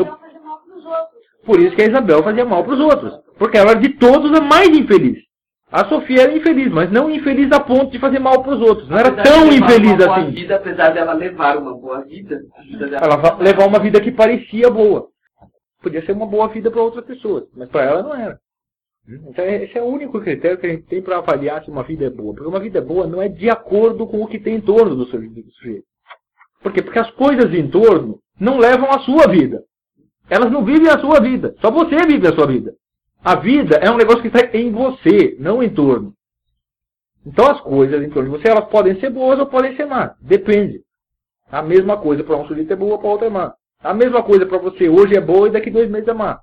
Por isso que a Isabel fazia mal para os outros. Porque ela era de todos a mais infeliz. A Sofia era infeliz, mas não infeliz a ponto de fazer mal para os outros. Não era tão infeliz assim. Vida, apesar dela levar uma boa vida, a vida dela... Ela levar uma vida que parecia boa. Podia ser uma boa vida para outras pessoas, mas para ela não era. Então esse é o único critério que a gente tem para avaliar se uma vida é boa. Porque uma vida boa não é de acordo com o que tem em torno do sujeito. Por quê? Porque as coisas em torno não levam a sua vida. Elas não vivem a sua vida. Só você vive a sua vida. A vida é um negócio que está em você, não em torno. Então as coisas em torno de você, elas podem ser boas ou podem ser más. Depende. A mesma coisa para um sujeito é boa, para outro é má. A mesma coisa para você hoje é boa e daqui dois meses é má.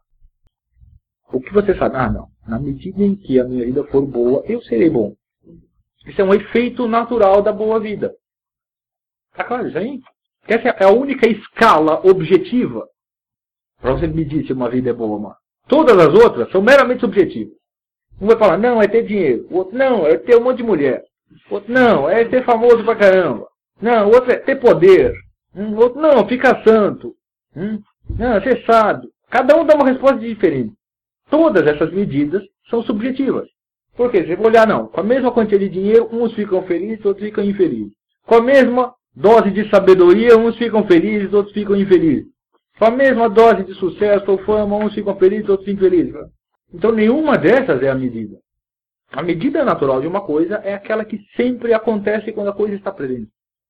O que você sabe? Ah, não. Na medida em que a minha vida for boa, eu serei bom. Isso é um efeito natural da boa vida. Tá claro isso aí? Essa é a única escala objetiva para você medir se uma vida é boa ou má. Todas as outras são meramente subjetivas. Um vai falar, não, é ter dinheiro. O outro, não, é ter um monte de mulher. O outro, não, é ser famoso pra caramba. Não, o outro é ter poder. O outro, não, ficar santo. Não, ser sábio. Cada um dá uma resposta diferente. Todas essas medidas são subjetivas. Por quê? Você vai olhar, não, com a mesma quantia de dinheiro, uns ficam felizes, outros ficam infelizes. Com a mesma dose de sabedoria, uns ficam felizes, outros ficam infelizes. Com a mesma dose de sucesso ou fama, uns ficam felizes, outros infelizes. Então nenhuma dessas é a medida. A medida natural de uma coisa é aquela que sempre acontece quando a coisa está presente.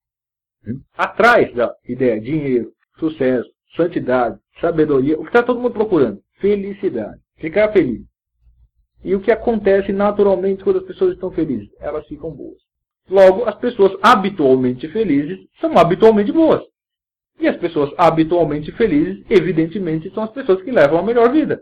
Atrás da ideia, dinheiro, sucesso, santidade, sabedoria, o que está todo mundo procurando? Felicidade. Ficar feliz. E o que acontece naturalmente quando as pessoas estão felizes? Elas ficam boas. Logo, as pessoas habitualmente felizes são habitualmente boas. E as pessoas habitualmente felizes, evidentemente, são as pessoas que levam a melhor vida.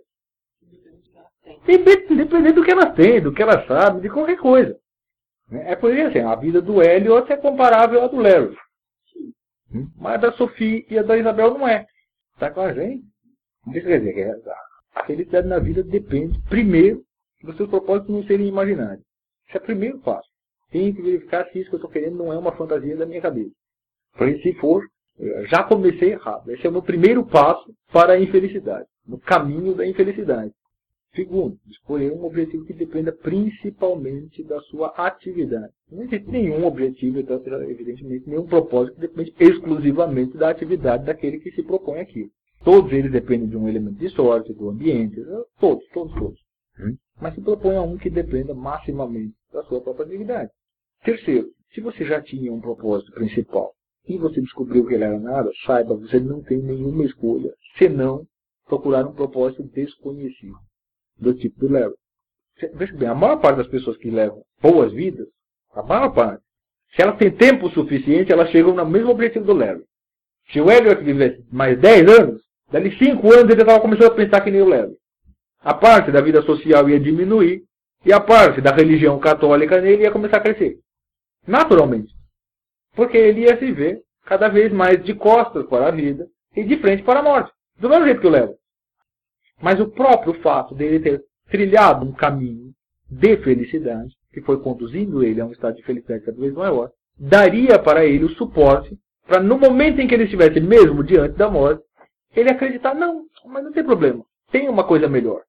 Independente do que elas têm, do que elas sabem, de qualquer coisa. É por isso assim, a vida do Elliot é comparável à do Larry. Mas a da Sophie e a da Isabel não é. Está com a gente? Isso quer dizer que a felicidade na vida depende, primeiro, dos seus propósitos não serem imaginários. Esse é o primeiro passo. Tem que verificar se isso que eu estou querendo não é uma fantasia da minha cabeça. Porque se for, já comecei errado. Esse é o meu primeiro passo para a infelicidade. No caminho da infelicidade. Segundo, escolher um objetivo que dependa principalmente da sua atividade. Não existe nenhum objetivo, então, evidentemente, nenhum propósito que depende exclusivamente da atividade daquele que se propõe aqui. Todos eles dependem de um elemento de sorte, do ambiente, todos, todos, todos. Hum? Mas se propõe a um que dependa maximamente da sua própria atividade. Terceiro, se você já tinha um propósito principal e você descobriu que ele era nada, saiba, você não tem nenhuma escolha, senão procurar um propósito desconhecido. Do tipo do Larry. Veja bem, a maior parte das pessoas que levam boas vidas, a maior parte, se elas têm tempo suficiente, elas chegam no mesmo objetivo do Larry. Se o Elliot vivesse mais dez anos, dali cinco anos ele estava começando a pensar que nem o Larry. A parte da vida social ia diminuir, e a parte da religião católica nele ia começar a crescer. Naturalmente. Porque ele ia se ver cada vez mais de costas para a vida e de frente para a morte. Do mesmo jeito que o Larry. Mas o próprio fato dele ter trilhado um caminho de felicidade, que foi conduzindo ele a um estado de felicidade cada vez maior, daria para ele o suporte para, no momento em que ele estivesse mesmo diante da morte, ele acreditar, não, mas não tem problema, tem uma coisa melhor.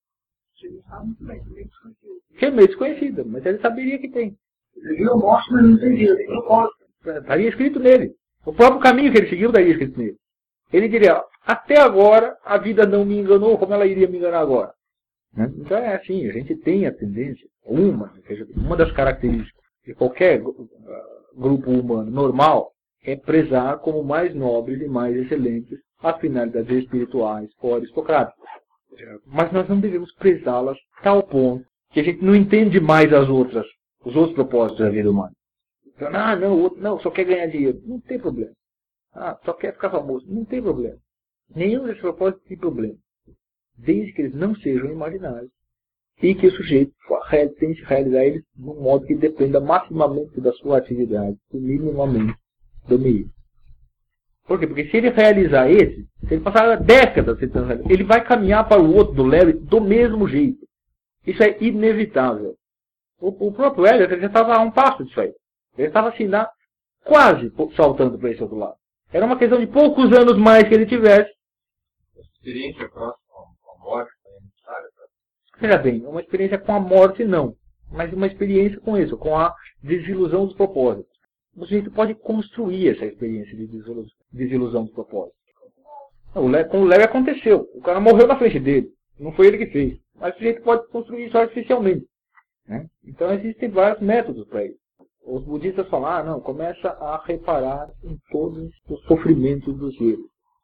Que é meio desconhecida, mas ele saberia que tem. Ele viu a morte, mas não entendia, tem propósito. Estaria escrito nele. O próprio caminho que ele seguiu estaria escrito nele. Ele diria, até agora a vida não me enganou, como ela iria me enganar agora? Né? Então é assim, a gente tem a tendência, uma, uma das características de qualquer grupo humano normal é prezar como mais nobres e mais excelentes as finalidades espirituais ou aristocráticas. Mas nós não devemos prezá-las a tal ponto que a gente não entende mais as outras, os outros propósitos da vida humana. Então, ah, não, o outro, não, só quer ganhar dinheiro. Não tem problema. Ah, só quer ficar famoso. Não tem problema. Nenhum desses propósitos tem problema. Desde que eles não sejam imaginários e que o sujeito tente realizar eles de um modo que dependa maximamente da sua atividade e minimamente do meio. Por quê? Porque se ele realizar esse, se ele passar décadas tentando realizar, ele vai caminhar para o outro do Larry do mesmo jeito. Isso é inevitável. O, o próprio Elliot já estava a um passo disso aí. Ele estava assim, na, quase saltando para esse outro lado. Era uma questão de poucos anos mais que ele tivesse. Experiência próxima com a morte é necessária. Veja bem, uma experiência com a morte não. Mas uma experiência com isso, com a desilusão dos propósitos. O sujeito pode construir essa experiência de desilusão dos propósitos. Não, com o Larry aconteceu. O cara morreu na frente dele. Não foi ele que fez. Mas o sujeito pode construir isso artificialmente. Né? Então existem vários métodos para isso. Os budistas falam, ah, não, começa a reparar em todos os sofrimentos dos seres.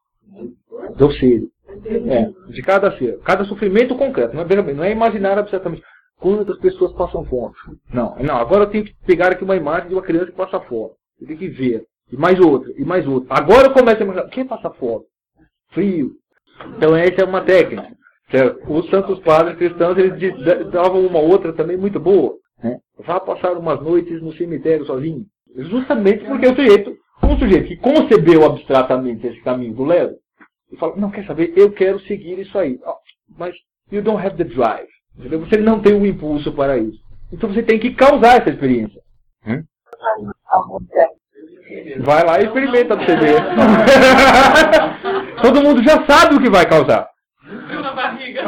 Do ser. É, de cada ser. Cada sofrimento concreto. Não é, não é imaginar abstratamente quantas pessoas passam fome. Não, não, agora eu tenho que pegar aqui uma imagem de uma criança que passa fome. Eu tenho que ver. E mais outra, e mais outra. Agora eu começo a imaginar, quem passa fome? Frio. Então essa é uma técnica. Certo? Os santos padres cristãos, eles davam uma outra também muito boa. Né? Vá passar umas noites no cemitério sozinho. Justamente porque o sujeito, um sujeito que concebeu abstratamente esse caminho do Larry, e fala, não, quer saber, eu quero seguir isso aí. Oh, mas you don't have the drive. Entendeu? Você não tem o impulso para isso. Então você tem que causar essa experiência. Hum? Vai lá e experimenta pra você ver. Todo mundo já sabe o que vai causar. Frio na barriga.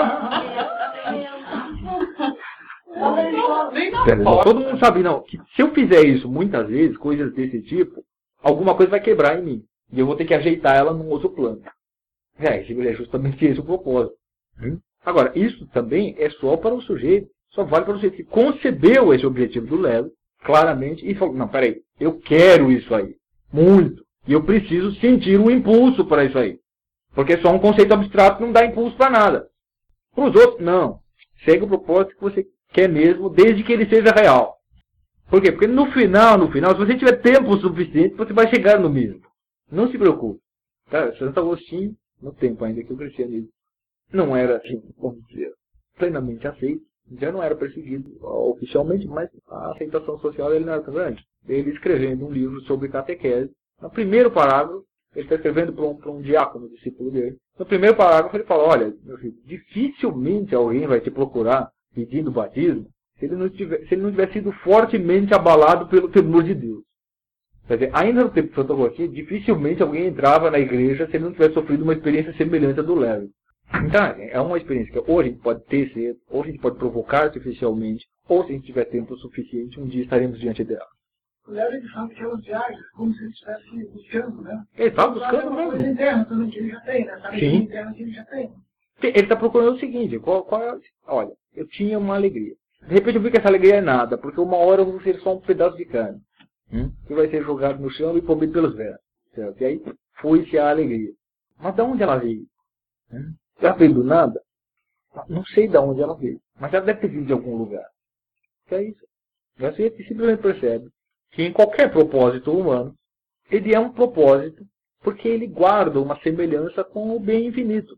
Todo mundo sabe, não, que se eu fizer isso muitas vezes, coisas desse tipo, alguma coisa vai quebrar em mim. E eu vou ter que ajeitar ela num outro plano. É, é justamente esse o propósito. Hum? Agora, isso também é só para o sujeito, só vale para o sujeito que concebeu esse objetivo do Lelo, claramente, e falou, não, peraí, eu quero isso aí, muito, e eu preciso sentir um impulso para isso aí. Porque só um conceito abstrato não dá impulso para nada. Para os outros, não. Segue o propósito que você quer mesmo, desde que ele seja real. Por quê? Porque no final, no final, se você tiver tempo suficiente, você vai chegar no mesmo. Não se preocupe. Tá? Santo Agostinho, no tempo ainda que o cristianismo não era, assim, vamos dizer, plenamente aceito, já não era perseguido oficialmente, mas a aceitação social dele não era tão grande. Ele escrevendo um livro sobre catequese, no primeiro parágrafo, ele está escrevendo para um, para um diácono, discípulo dele. No primeiro parágrafo ele fala, olha, meu filho, dificilmente alguém vai te procurar pedindo batismo se ele não tiver, se ele não tiver sido fortemente abalado pelo temor de Deus. Quer dizer, ainda no tempo de Santo Agostinho, dificilmente alguém entrava na igreja se ele não tivesse sofrido uma experiência semelhante à do Lelo. Então, é uma experiência que ou a gente pode ter cedo, ou a gente pode provocar artificialmente, ou se a gente tiver tempo suficiente, um dia estaremos diante dela. O Lelo, ele fala que elas viagens, como se ele estivesse buscando, né? Ele está buscando uma mesmo. coisa interna também que ele já tem, né? Essa alegria interna que ele já tem. Ele está procurando o seguinte, qual, qual é, olha, eu tinha uma alegria. De repente eu vi que essa alegria é nada, porque uma hora eu vou ser só um pedaço de carne, hum, que vai ser jogado no chão e comido pelos vermes. Certo? E aí foi-se a alegria. Mas de onde ela veio? Hum? Ela veio do nada? Não sei de onde ela veio, mas ela deve ter vindo de algum lugar. Que é isso. Você simplesmente percebe que em qualquer propósito humano, ele é um propósito porque ele guarda uma semelhança com o bem infinito.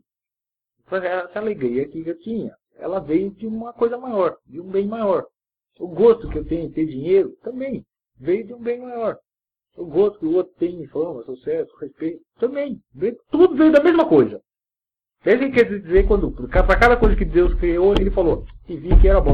Essa alegria que eu tinha, ela veio de uma coisa maior, de um bem maior. O gosto que eu tenho em ter dinheiro também veio de um bem maior. O gosto que o outro tem em fama, sucesso, respeito, também. Veio, tudo veio da mesma coisa. Ele quer dizer, quando, para cada coisa que Deus criou, ele falou, e vi que era bom.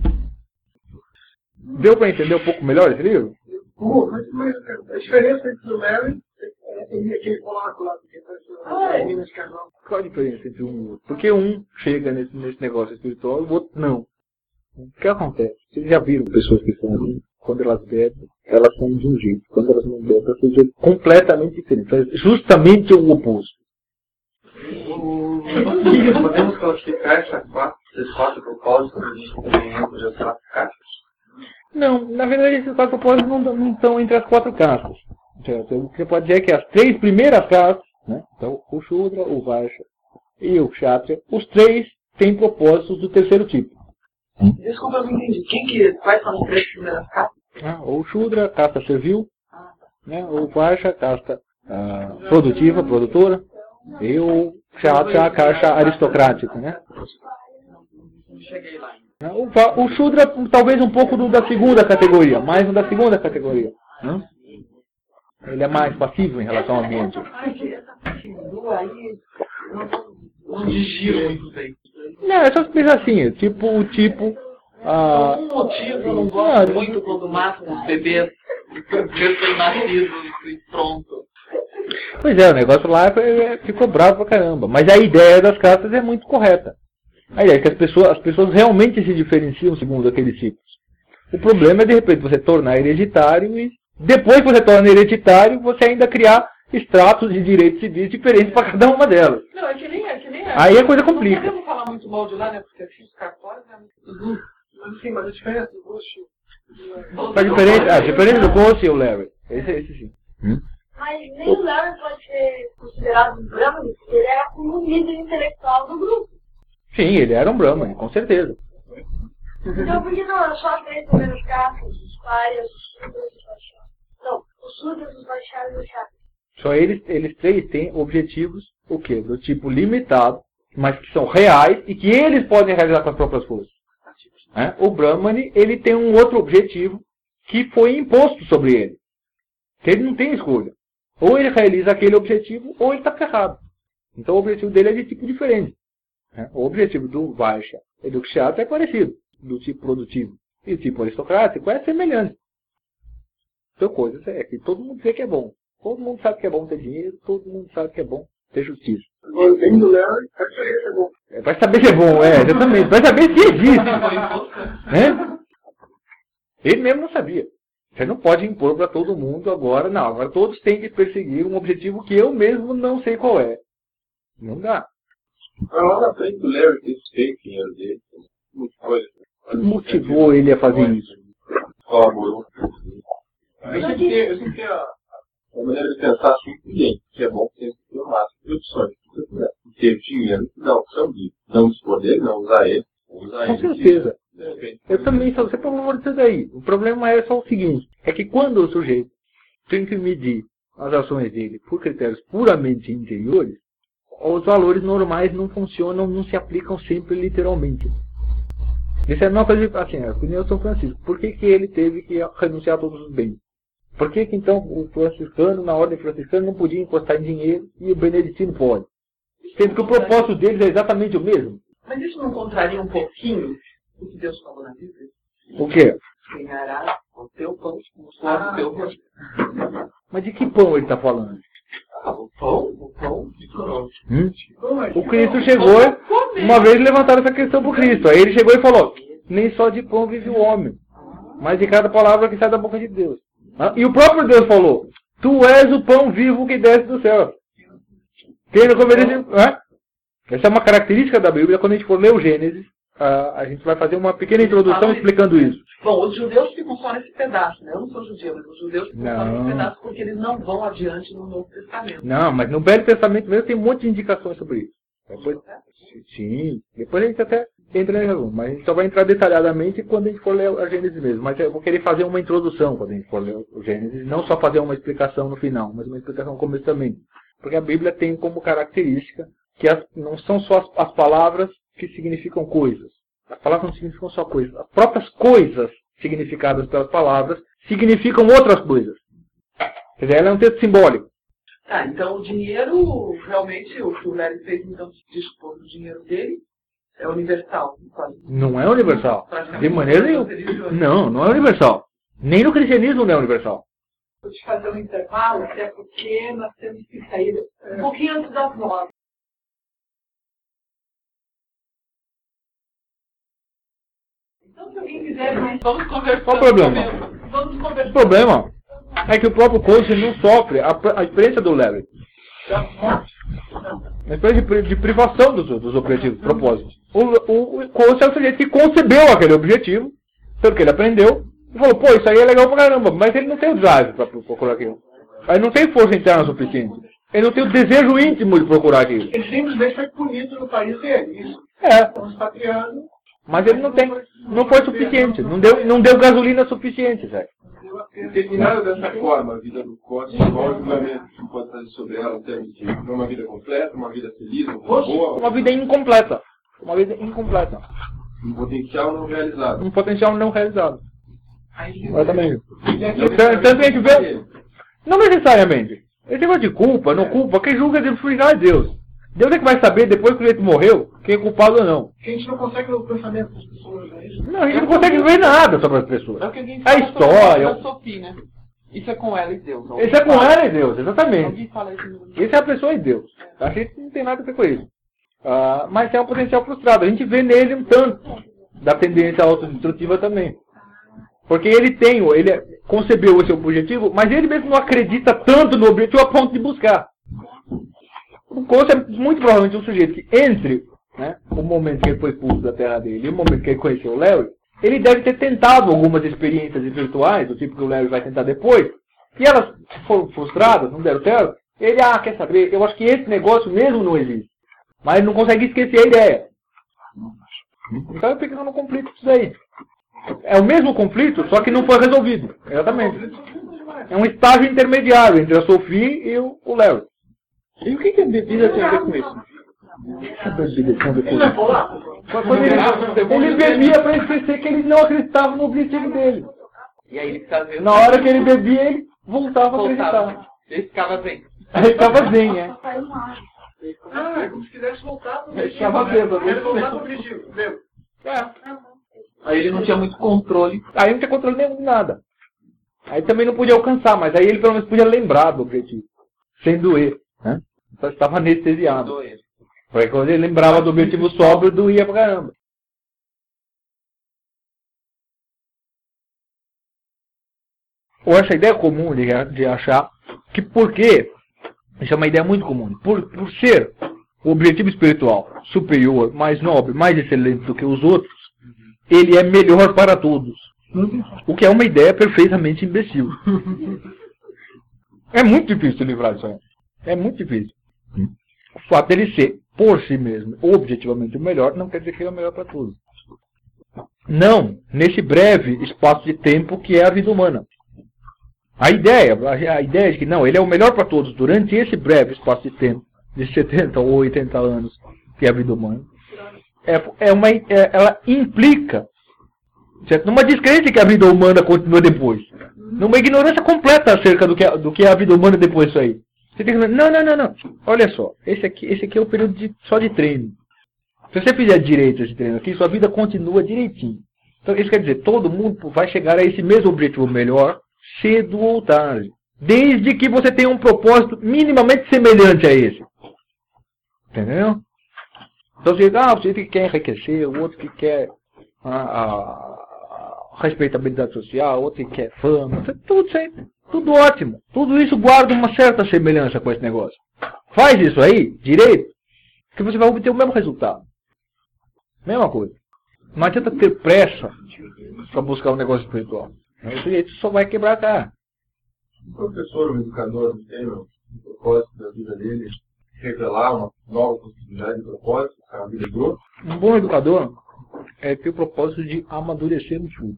Deu para entender um pouco melhor esse livro? Uh, mas, mas a diferença entre o Larry e aquele polaco lá que está em Minas Carvão. Qual a diferença entre um e o outro? Porque um chega nesse, nesse negócio espiritual e o outro não. O que acontece? Vocês já viram pessoas que são assim? Quando elas bebem, elas são de um jeito. Quando elas não bebem, elas são de um jeito completamente diferente. Justamente o oposto. Podemos classificar essas quatro, esses quatro propósitos que a gente tem dentro de quatro caixas? Não, na verdade esses quatro propósitos não, não estão entre as quatro castas. O que você pode dizer é que as três primeiras castas, né, então o Shudra, o Vaishya e o Kshatriya, os três têm propósitos do terceiro tipo. Hum? Desculpa, eu não entendi. Quem que quais são as três primeiras castas? Ah, o Shudra, casta servil, né, o Vaishya, casta ah, produtiva, produtora, e o Kshatriya, a caixa aristocrática, né? Cheguei lá. O, o Shudra, talvez um pouco do, da segunda categoria, mais um da segunda categoria. Né? Ele é mais passivo em relação ao ambiente. Não digiro muito bem. Não, é só pensar assim, tipo, o tipo... Ah, Por algum motivo eu não gosto muito quando matam os bebês recém-nascidos e pronto. Pois é, o negócio lá é, ficou bravo pra caramba. Mas a ideia das castas é muito correta. A ideia é que as pessoas, as pessoas realmente se diferenciam segundo aqueles ciclos. O problema é, de repente, você tornar hereditário e, depois que você torna hereditário, você ainda criar estratos de direitos civis diferentes para cada uma delas. Não, é que nem é. Que nem é. Aí a coisa complica. Não podemos falar muito mal de lá, né? Porque aqui os cartórios é muito... Mas sim, mas a diferença do gosto... A diferença, a diferença do Ghost e o Larry. Esse, esse sim. Hum? Mas nem o Larry pode ser considerado um Brahman, porque ele era como um líder intelectual do grupo. Sim, ele era um Brahman, com certeza. Então por que não? Só as três primeiras castas, os Párias, os Sudras e os Vaishyas. Não, os Sudras, os Vaishyas e os Kshatriyas. Só eles, eles três têm objetivos, o quê? Do tipo limitado, mas que são reais e que eles podem realizar com as próprias forças. É? O Brahmani, ele tem um outro objetivo que foi imposto sobre ele. Que ele não tem escolha. Ou ele realiza aquele objetivo, ou ele está ferrado. Então o objetivo dele é de tipo diferente. É? O objetivo do Vaishya e do Kshatriya é parecido, do tipo produtivo. E o tipo aristocrático é semelhante. Então coisa é que todo mundo vê que é bom. Todo mundo sabe que é bom ter dinheiro, todo mundo sabe que é bom ter justiça. Agora, bem do Larry, vai saber se é bom. É, vai saber se é bom, é, exatamente. Vai saber se existe. Né? Ele mesmo não sabia. Você não pode impor para todo mundo agora, não. Agora todos têm que perseguir um objetivo que eu mesmo não sei qual é. Não dá. Mas lá na frente o Larry fez fake dinheiro dele. Muita coisa. Motivou ele a fazer isso. Colaborou. Eu sempre tenho, eu sempre tenho a, a maneira de pensar assim, gente, que é bom que sempre ter o máximo de opções. Se você puder ter dinheiro, não, opção de não dispor dele, não usar ele. Usar Com ele certeza. de repente. Eu também sou sempre a favor disso daí. O problema é só o seguinte, é que quando o sujeito tem que medir as ações dele por critérios puramente interiores, os valores normais não funcionam, não se aplicam sempre literalmente. Isso é uma coisa, assim, é, o São Francisco. Por que, que ele teve que renunciar a todos os bens? Por que, que então o franciscano, na ordem franciscana, não podia encostar em dinheiro e o beneditino pode? Sendo que o propósito deles é exatamente o mesmo. Mas isso não contraria um pouquinho o que Deus falou na Bíblia? O quê? Ganhará o teu pão como suor do teu rosto. Mas de que pão ele está falando? Ah, o pão, o pão de pão. Hum? O Cristo chegou, uma vez levantaram essa questão para o Cristo. Aí ele chegou e falou, nem só de pão vive o homem, mas de cada palavra que sai da boca de Deus. E o próprio Deus falou, tu és o pão vivo que desce do céu. Quem não comer esse... Essa é uma característica da Bíblia. Quando a gente for ler o Gênesis, a gente vai fazer uma pequena introdução explicando isso. Bom, os judeus ficam só nesse pedaço, né? Eu não sou judeu, mas os judeus ficam não. só nesse pedaço porque eles não vão adiante no Novo Testamento. Não, mas no Velho Testamento mesmo tem um monte de indicações sobre isso. Depois, sim, depois a gente até entra em algum, mas a gente só vai entrar detalhadamente quando a gente for ler a Gênesis mesmo. Mas eu vou querer fazer uma introdução quando a gente for ler o Gênesis, não só fazer uma explicação no final, mas uma explicação no começo também. Porque a Bíblia tem como característica que as, não são só as, as palavras que significam coisas. As palavras não significam só coisas. As próprias coisas significadas pelas palavras significam outras coisas. Quer dizer, ela é um texto simbólico. Tá, então o dinheiro, realmente, o que o Larry fez, então, dispor do dinheiro dele, é universal. Quase. Não é universal. De maneira nenhuma. Não, não é universal. Nem no cristianismo não é universal. Vou te fazer um intervalo, até porque nós temos que sair um pouquinho antes das nove. Então, se alguém quiser, vamos conversar. Qual o problema? vamos conversar. O problema é que o próprio coach não sofre a, a experiência do Larry. A experiência de, de privação dos, dos objetivos, dos propósitos. O, o, o coach é o sujeito que concebeu aquele objetivo, pelo que ele aprendeu, e falou, pô, isso aí é legal pra caramba, mas ele não tem o drive pra procurar aquilo. Aí não tem força interna suficiente. Ele não tem o desejo íntimo de procurar aquilo. Ele simplesmente foi punido no país dele. Isso. É. Estamos expatriando. Mas ele não tem, não foi suficiente, não deu, não deu gasolina suficiente, Zé. Terminada dessa forma, a vida do Costa, qual o julgamento que pode fazer sobre ela em termos de uma vida completa, uma vida feliz, uma vida boa? Uma vida incompleta. Uma vida incompleta. Um potencial não realizado. Um potencial não realizado. Exatamente. Então, Tanto a gente vê, não necessariamente. Esse negócio de culpa, não culpa, quem julga no final é Deus. Deus é que vai saber, depois que o jeito morreu, quem é culpado ou não. Que a gente não consegue ver o pensamento das pessoas, não é isso? Não, a gente não consegue ver nada sobre as pessoas. É o que a gente A fala história. sobre a Sophie, né? Isso é com ela e Deus. Esse é com ela e Deus, exatamente. Alguém fala isso no... Esse é a pessoa e Deus. A gente não tem nada a ver com isso. Ah, mas é um potencial frustrado. A gente vê nele um tanto da tendência autodestrutiva também. Porque ele tem, ele concebeu esse objetivo, mas ele mesmo não acredita tanto no objetivo a ponto de buscar. O Coach é muito provavelmente um sujeito que entre, né, o momento que ele foi expulso da terra dele e o momento que ele conheceu o Larry, ele deve ter tentado algumas experiências espirituais, do tipo que o Larry vai tentar depois, e elas foram frustradas, não deram certo. Ele, ah, quer saber, eu acho que esse negócio mesmo não existe. Mas ele não consegue esquecer a ideia. Então ele fica no conflito disso aí. É o mesmo conflito, só que não foi resolvido. Exatamente. É um estágio intermediário entre a Sophie e o, o Larry. E o que, que a bebida tem a ver com isso? A bebida tem a ver com Ele é isso. polaco? Quando ele, ele bebia para esquecer que ele não acreditava no objetivo dele. E aí ele ficava vendo... Na hora que ele bebia, ele voltava a acreditar. Ele ficava bem. Aí ele ficava zen, é. Ah, é como se quisesse voltar pro Ele objetivo. ficava né? bêbado. Ele voltar pro objetivo, bêbado. É. Aí ele não tinha muito controle. Aí não tinha controle nenhum de nada. Aí também não podia alcançar, mas aí ele pelo menos podia lembrar do objetivo. Sem doer. Né? Então estava anestesiado. Porque quando ele lembrava do objetivo sóbrio, doía pra caramba. Ou essa ideia comum de, de achar que porque, isso é uma ideia muito comum, por, por ser o objetivo espiritual superior, mais nobre, mais excelente do que os outros, ele é melhor para todos. O que é uma ideia perfeitamente imbecil. É muito difícil livrar disso aí. É muito difícil. O fato dele ser, por si mesmo, objetivamente o melhor, não quer dizer que ele é o melhor para todos. Não, nesse breve espaço de tempo que é a vida humana. A ideia, a ideia de que não, ele é o melhor para todos durante esse breve espaço de tempo, de setenta ou oitenta anos, que é a vida humana, é, é uma, é, ela implica, certo? Numa descrença que a vida humana continua depois. Numa ignorância completa acerca do que, é, do que é a vida humana depois disso aí. Você tem que dizer, não, não, não, não. Olha só, esse aqui, esse aqui é o período de, só de treino. Se você fizer direito esse treino aqui, sua vida continua direitinho. Então isso quer dizer, todo mundo vai chegar a esse mesmo objetivo melhor, cedo ou tarde. Desde que você tenha um propósito minimamente semelhante a esse. Entendeu? Então você diz, ah, você que quer enriquecer, o outro que quer a, a, a respeitabilidade social, o outro que quer fama, tudo isso aí, tudo ótimo. Tudo isso guarda uma certa semelhança com esse negócio. Faz isso aí, direito, que você vai obter o mesmo resultado. Mesma coisa. Não adianta ter pressa para buscar um negócio espiritual. Isso só vai quebrar a cara. O professor, o educador, não tem o propósito da vida dele revelar uma nova possibilidade de propósito para a vida do outro? Um bom educador é ter o propósito de amadurecer o fruto.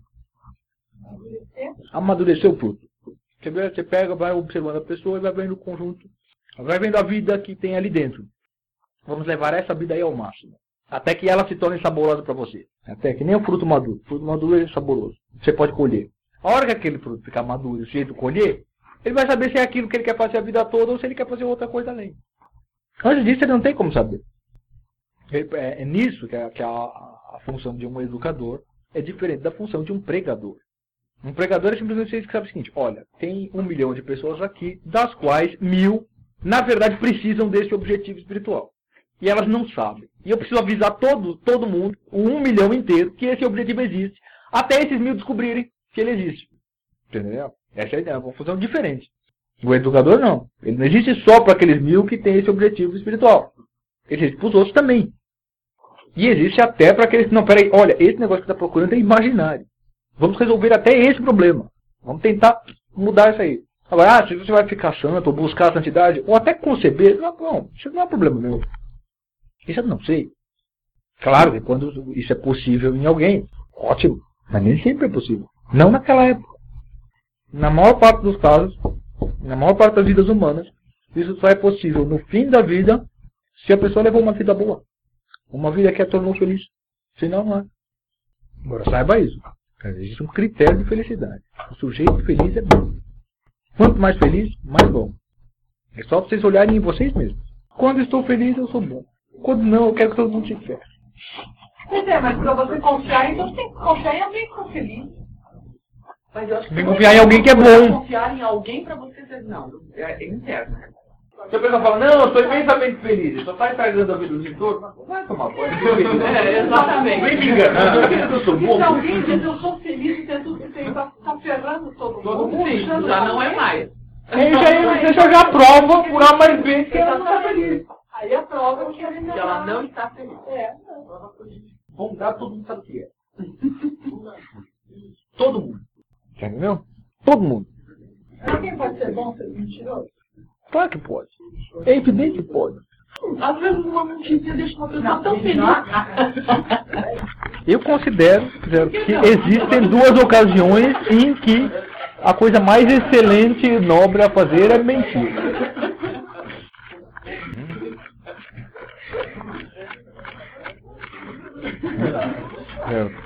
Amadurecer o fruto. Você pega, vai observando a pessoa e vai vendo o conjunto. Vai vendo a vida que tem ali dentro. Vamos levar essa vida aí ao máximo. Até que ela se torne saborosa para você. Até que nem o fruto maduro. O fruto maduro é saboroso. Você pode colher. A hora que aquele fruto ficar maduro e o jeito de colher, ele vai saber se é aquilo que ele quer fazer a vida toda ou se ele quer fazer outra coisa além. Antes disso, ele não tem como saber. É, é nisso que, a, que a, a função de um educador é diferente da função de um pregador. Um pregador é simplesmente ele que sabe o seguinte, olha, tem um milhão de pessoas aqui, das quais mil, na verdade, precisam desse objetivo espiritual. E elas não sabem. E eu preciso avisar todo, todo mundo, o um milhão inteiro, que esse objetivo existe, até esses mil descobrirem que ele existe. Entendeu? Essa é a ideia, é uma função diferente. O educador não. Ele não existe só para aqueles mil que têm esse objetivo espiritual. Ele existe para os outros também. E existe até para aqueles que, não, peraí, olha, esse negócio que está procurando é imaginário. Vamos resolver até esse problema. Vamos tentar mudar isso aí. Agora, ah, se você vai ficar santo, ou buscar a santidade, ou até conceber, não, não, isso não é problema meu. Isso eu não sei. Claro que quando isso é possível em alguém, ótimo. Mas nem sempre é possível. Não naquela época. Na maior parte dos casos, na maior parte das vidas humanas, isso só é possível no fim da vida, se a pessoa levou uma vida boa. Uma vida que a tornou feliz. Senão não é. Agora saiba isso. Existe um critério de felicidade. O sujeito feliz é bom. Quanto mais feliz, mais bom. É só vocês olharem em vocês mesmos. Quando estou feliz, eu sou bom. Quando não, eu quero que todo mundo se ferre. Pois é, mas para você confiar, então você tem que confiar em alguém que está feliz. Mas eu acho que Tem que confiar em alguém que é bom. Confiar em alguém para você dizer, não, é, é interno. Se a pessoa fala, não, eu estou imensamente feliz, ele só está estragando a vida do leitor, não vai tomar banho. É, exatamente. Vem me enganar, eu sou bom. Se alguém diz eu sou feliz e tem tudo que tem, está tá ferrando todo mundo. Todo mundo, Sim, já não é mais. Aí já, você já prova por A mais B que ela não está feliz. Aí a prova é que ela ainda Que ela tá- não está feliz. É. Bondade todo mundo sabe o que é. Todo mundo. Entendeu? Todo mundo. Alguém pode ser bom, ser mentiroso? Claro que pode. É evidente que pode. Às vezes uma mentirinha deixa uma pessoa tão feliz. Eu considero que existem duas ocasiões em que a coisa mais excelente e nobre a fazer é mentir. É.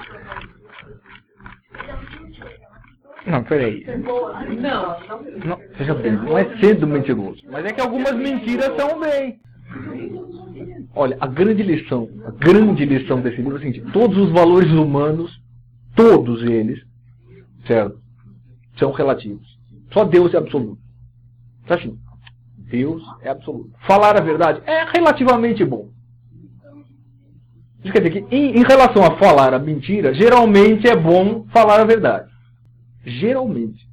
Não, peraí. Não, Não, veja bem, não é sendo mentiroso. Mas é que algumas mentiras são bem. Olha, a grande lição, a grande lição desse livro é o seguinte, todos os valores humanos, todos eles, certo, são relativos. Só Deus é absoluto. Então, assim, Deus é absoluto. Falar a verdade é relativamente bom. Isso quer dizer que, em, em relação a falar a mentira, geralmente é bom falar a verdade. Geralmente.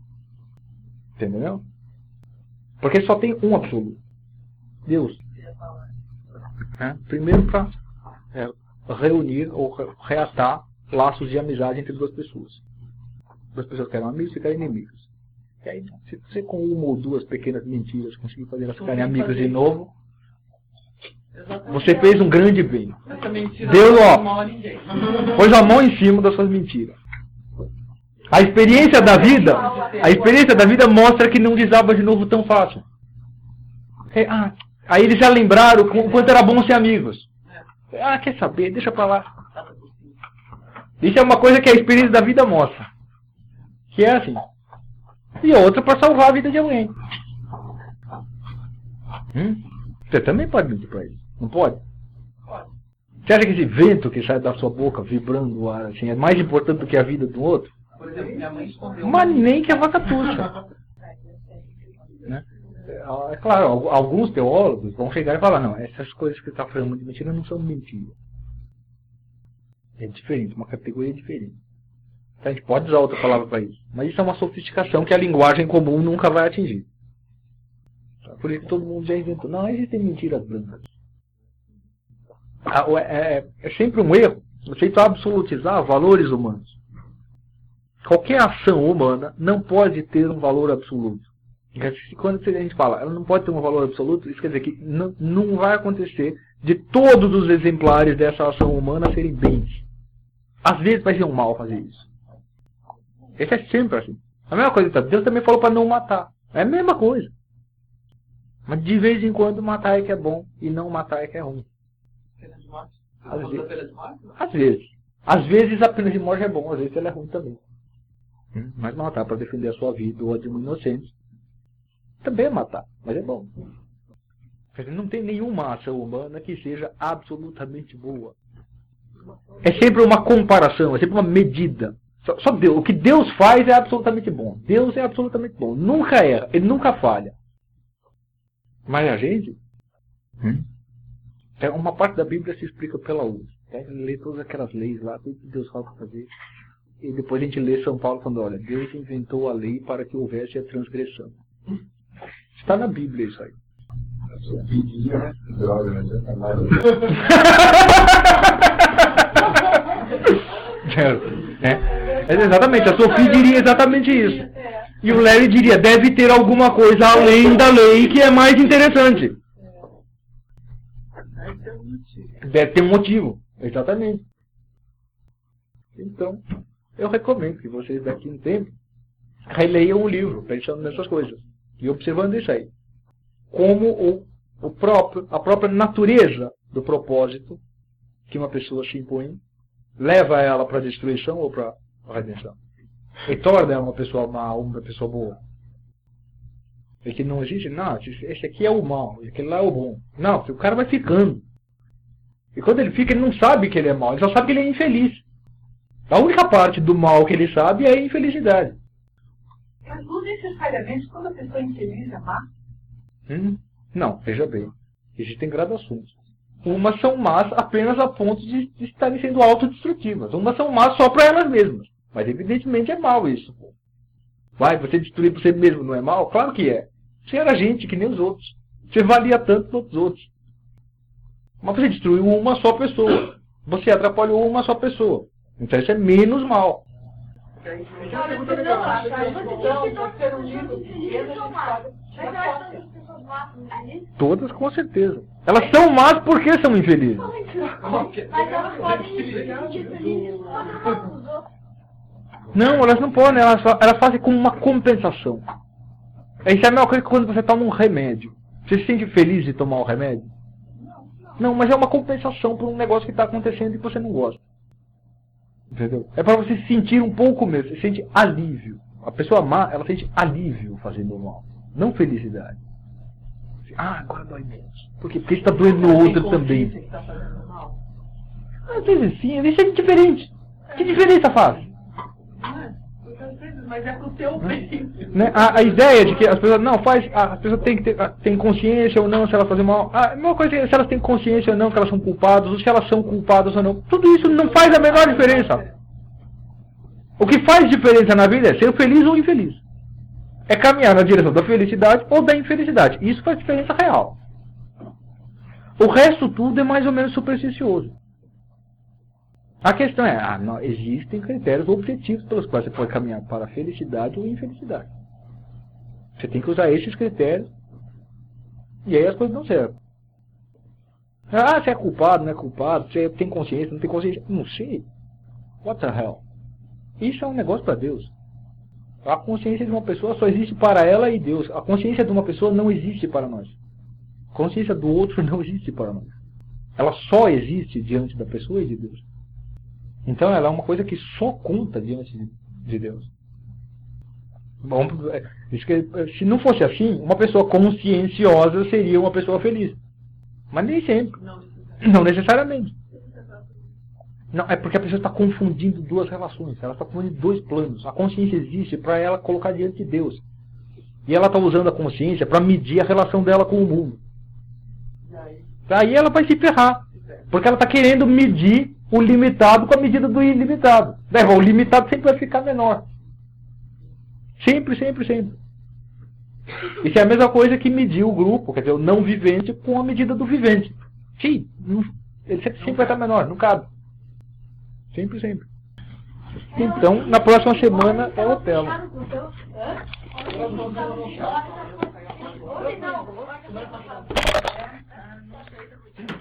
Entendeu? Porque só tem um absoluto. Deus. Né? Primeiro para é, reunir ou reatar laços de amizade entre duas pessoas. Duas pessoas que eram amigos ficaram inimigas. E aí, se você com uma ou duas pequenas mentiras conseguir fazer elas ficarem amigas de novo, você fez um grande bem. Deus, ó, pôs a mão em cima das suas mentiras. A experiência da vida, a experiência da vida mostra que não desaba de novo tão fácil. É, ah, aí eles já lembraram o quanto era bom ser amigos. Ah, quer saber? Deixa pra lá. Isso é uma coisa que a experiência da vida mostra. Que é assim. E outra para salvar a vida de alguém. Hum? Você também pode mentir para ele. Não pode? Pode. Você acha que esse vento que sai da sua boca vibrando o ar assim, é mais importante do que a vida do outro? Por exemplo, minha mãe escondeu. Mas nem que a vaca tuxa. Né? É claro, alguns teólogos vão chegar e falar, não, essas coisas que você está falando de mentira não são mentira. É diferente, uma categoria diferente. A gente pode usar outra palavra para isso. Mas isso é uma sofisticação que a linguagem comum nunca vai atingir. Por isso todo mundo já inventou. Não, existem mentiras brancas. É, é sempre um erro o jeito de absolutizar valores humanos. Qualquer ação humana não pode ter um valor absoluto. Quando a gente fala, ela não pode ter um valor absoluto, isso quer dizer que não, não vai acontecer de todos os exemplares dessa ação humana serem bens. Às vezes vai ser um mal fazer isso. Isso é sempre assim. A mesma coisa, Deus também falou para não matar. É a mesma coisa. Mas de vez em quando matar é que é bom e não matar é que é ruim. Pena de morte? Às vezes. A pena de morte? Às vezes. Às vezes a pena de morte é bom, às vezes ela é ruim também. Hum? Mas matar para defender a sua vida ou a de um inocente também é matar, mas é bom. Quer dizer, não tem nenhuma ação humana que seja absolutamente boa. É sempre uma comparação, é sempre uma medida. Só, só Deus, o que Deus faz é absolutamente bom. Deus é absolutamente bom. Nunca erra, ele nunca falha. Mas a gente, hum, é uma parte da Bíblia se explica pela outra. Né? Lê todas aquelas leis lá, tudo que Deus fala para fazer. E depois a gente lê São Paulo falando, olha, Deus inventou a lei para que houvesse a transgressão. Está na Bíblia isso aí. é, é, exatamente, a Sophie diria exatamente isso. E o Larry diria, deve ter alguma coisa além da lei que é mais interessante. Deve ter um motivo, exatamente. Então, eu recomendo que vocês daqui a um tempo releiam o livro, pensando nessas coisas. E observando isso aí. Como o, o próprio, a própria natureza do propósito que uma pessoa se impõe leva ela para a destruição ou para a redenção. E torna ela uma pessoa má ou uma pessoa boa. E que não existe, não, esse aqui é o mal, esse aqui lá é o bom. Não, o cara vai ficando. E quando ele fica, ele não sabe que ele é mau, ele só sabe que ele é infeliz. A única parte do mal que ele sabe é a infelicidade. Mas não necessariamente quando a pessoa é infeliz é má. Hum, não, veja bem. Existem gradações. Umas são más apenas a ponto de, de estarem sendo autodestrutivas. Umas são más só para elas mesmas. Mas evidentemente é mal isso. Vai, você destruir por você mesmo não é mal? Claro que é. Você era gente que nem os outros. Você valia tanto quanto os outros. Mas você destruiu uma só pessoa. Você atrapalhou uma só pessoa. Então isso é menos mal. Todas com certeza. Elas são más porque são infelizes. Mas elas podem ser felizes com os outros. Não, elas não podem, elas, elas fazem como uma compensação. Isso é a mesma coisa que quando você toma um remédio. Você se sente feliz de tomar o remédio? Não, mas é uma compensação por um negócio que está acontecendo e que você não gosta. Entendeu? É para você sentir um pouco mesmo, você sente alívio. A pessoa má, ela sente alívio fazendo o mal, não felicidade. Ah, agora dói menos. Por quê? Porque está doendo no outro também. Às vezes sim, às vezes é diferente. Que diferença faz? Mas é pro teu bem. Né? A, a ideia de que as pessoas não faz, as pessoas têm que ter têm consciência ou não se elas fazem mal. A mesma coisa é se elas têm consciência ou não que elas são culpadas, ou se elas são culpadas ou não. Tudo isso não faz a menor diferença. O que faz diferença na vida é ser feliz ou infeliz. É caminhar na direção da felicidade ou da infelicidade. Isso faz diferença real. O resto tudo é mais ou menos supersticioso. A questão é, ah, não, existem critérios objetivos pelos quais você pode caminhar para a felicidade ou infelicidade. Você tem que usar esses critérios e aí as coisas não servem. Ah, você é culpado, não é culpado, você tem consciência, não tem consciência. Não sei. What the hell? Isso é um negócio para Deus. A consciência de uma pessoa só existe para ela e Deus. A consciência de uma pessoa não existe para nós. A consciência do outro não existe para nós. Ela só existe diante da pessoa e de Deus. Então ela é uma coisa que só conta diante de Deus. Bom, se não fosse assim, uma pessoa conscienciosa seria uma pessoa feliz. Mas nem sempre. Não necessariamente. Não, é porque a pessoa está confundindo duas relações. Ela está confundindo dois planos. A consciência existe para ela colocar diante de Deus. E ela está usando a consciência para medir a relação dela com o mundo. Aí ela vai se ferrar. Porque ela está querendo medir o limitado com a medida do ilimitado. O limitado sempre vai ficar menor. Sempre, sempre, sempre. Isso é a mesma coisa que medir o grupo, quer dizer, o não vivente com a medida do vivente. Sim, não, ele sempre, sempre vai estar menor, não cabe. Sempre, sempre. Então, na próxima semana é o Otelo. Não.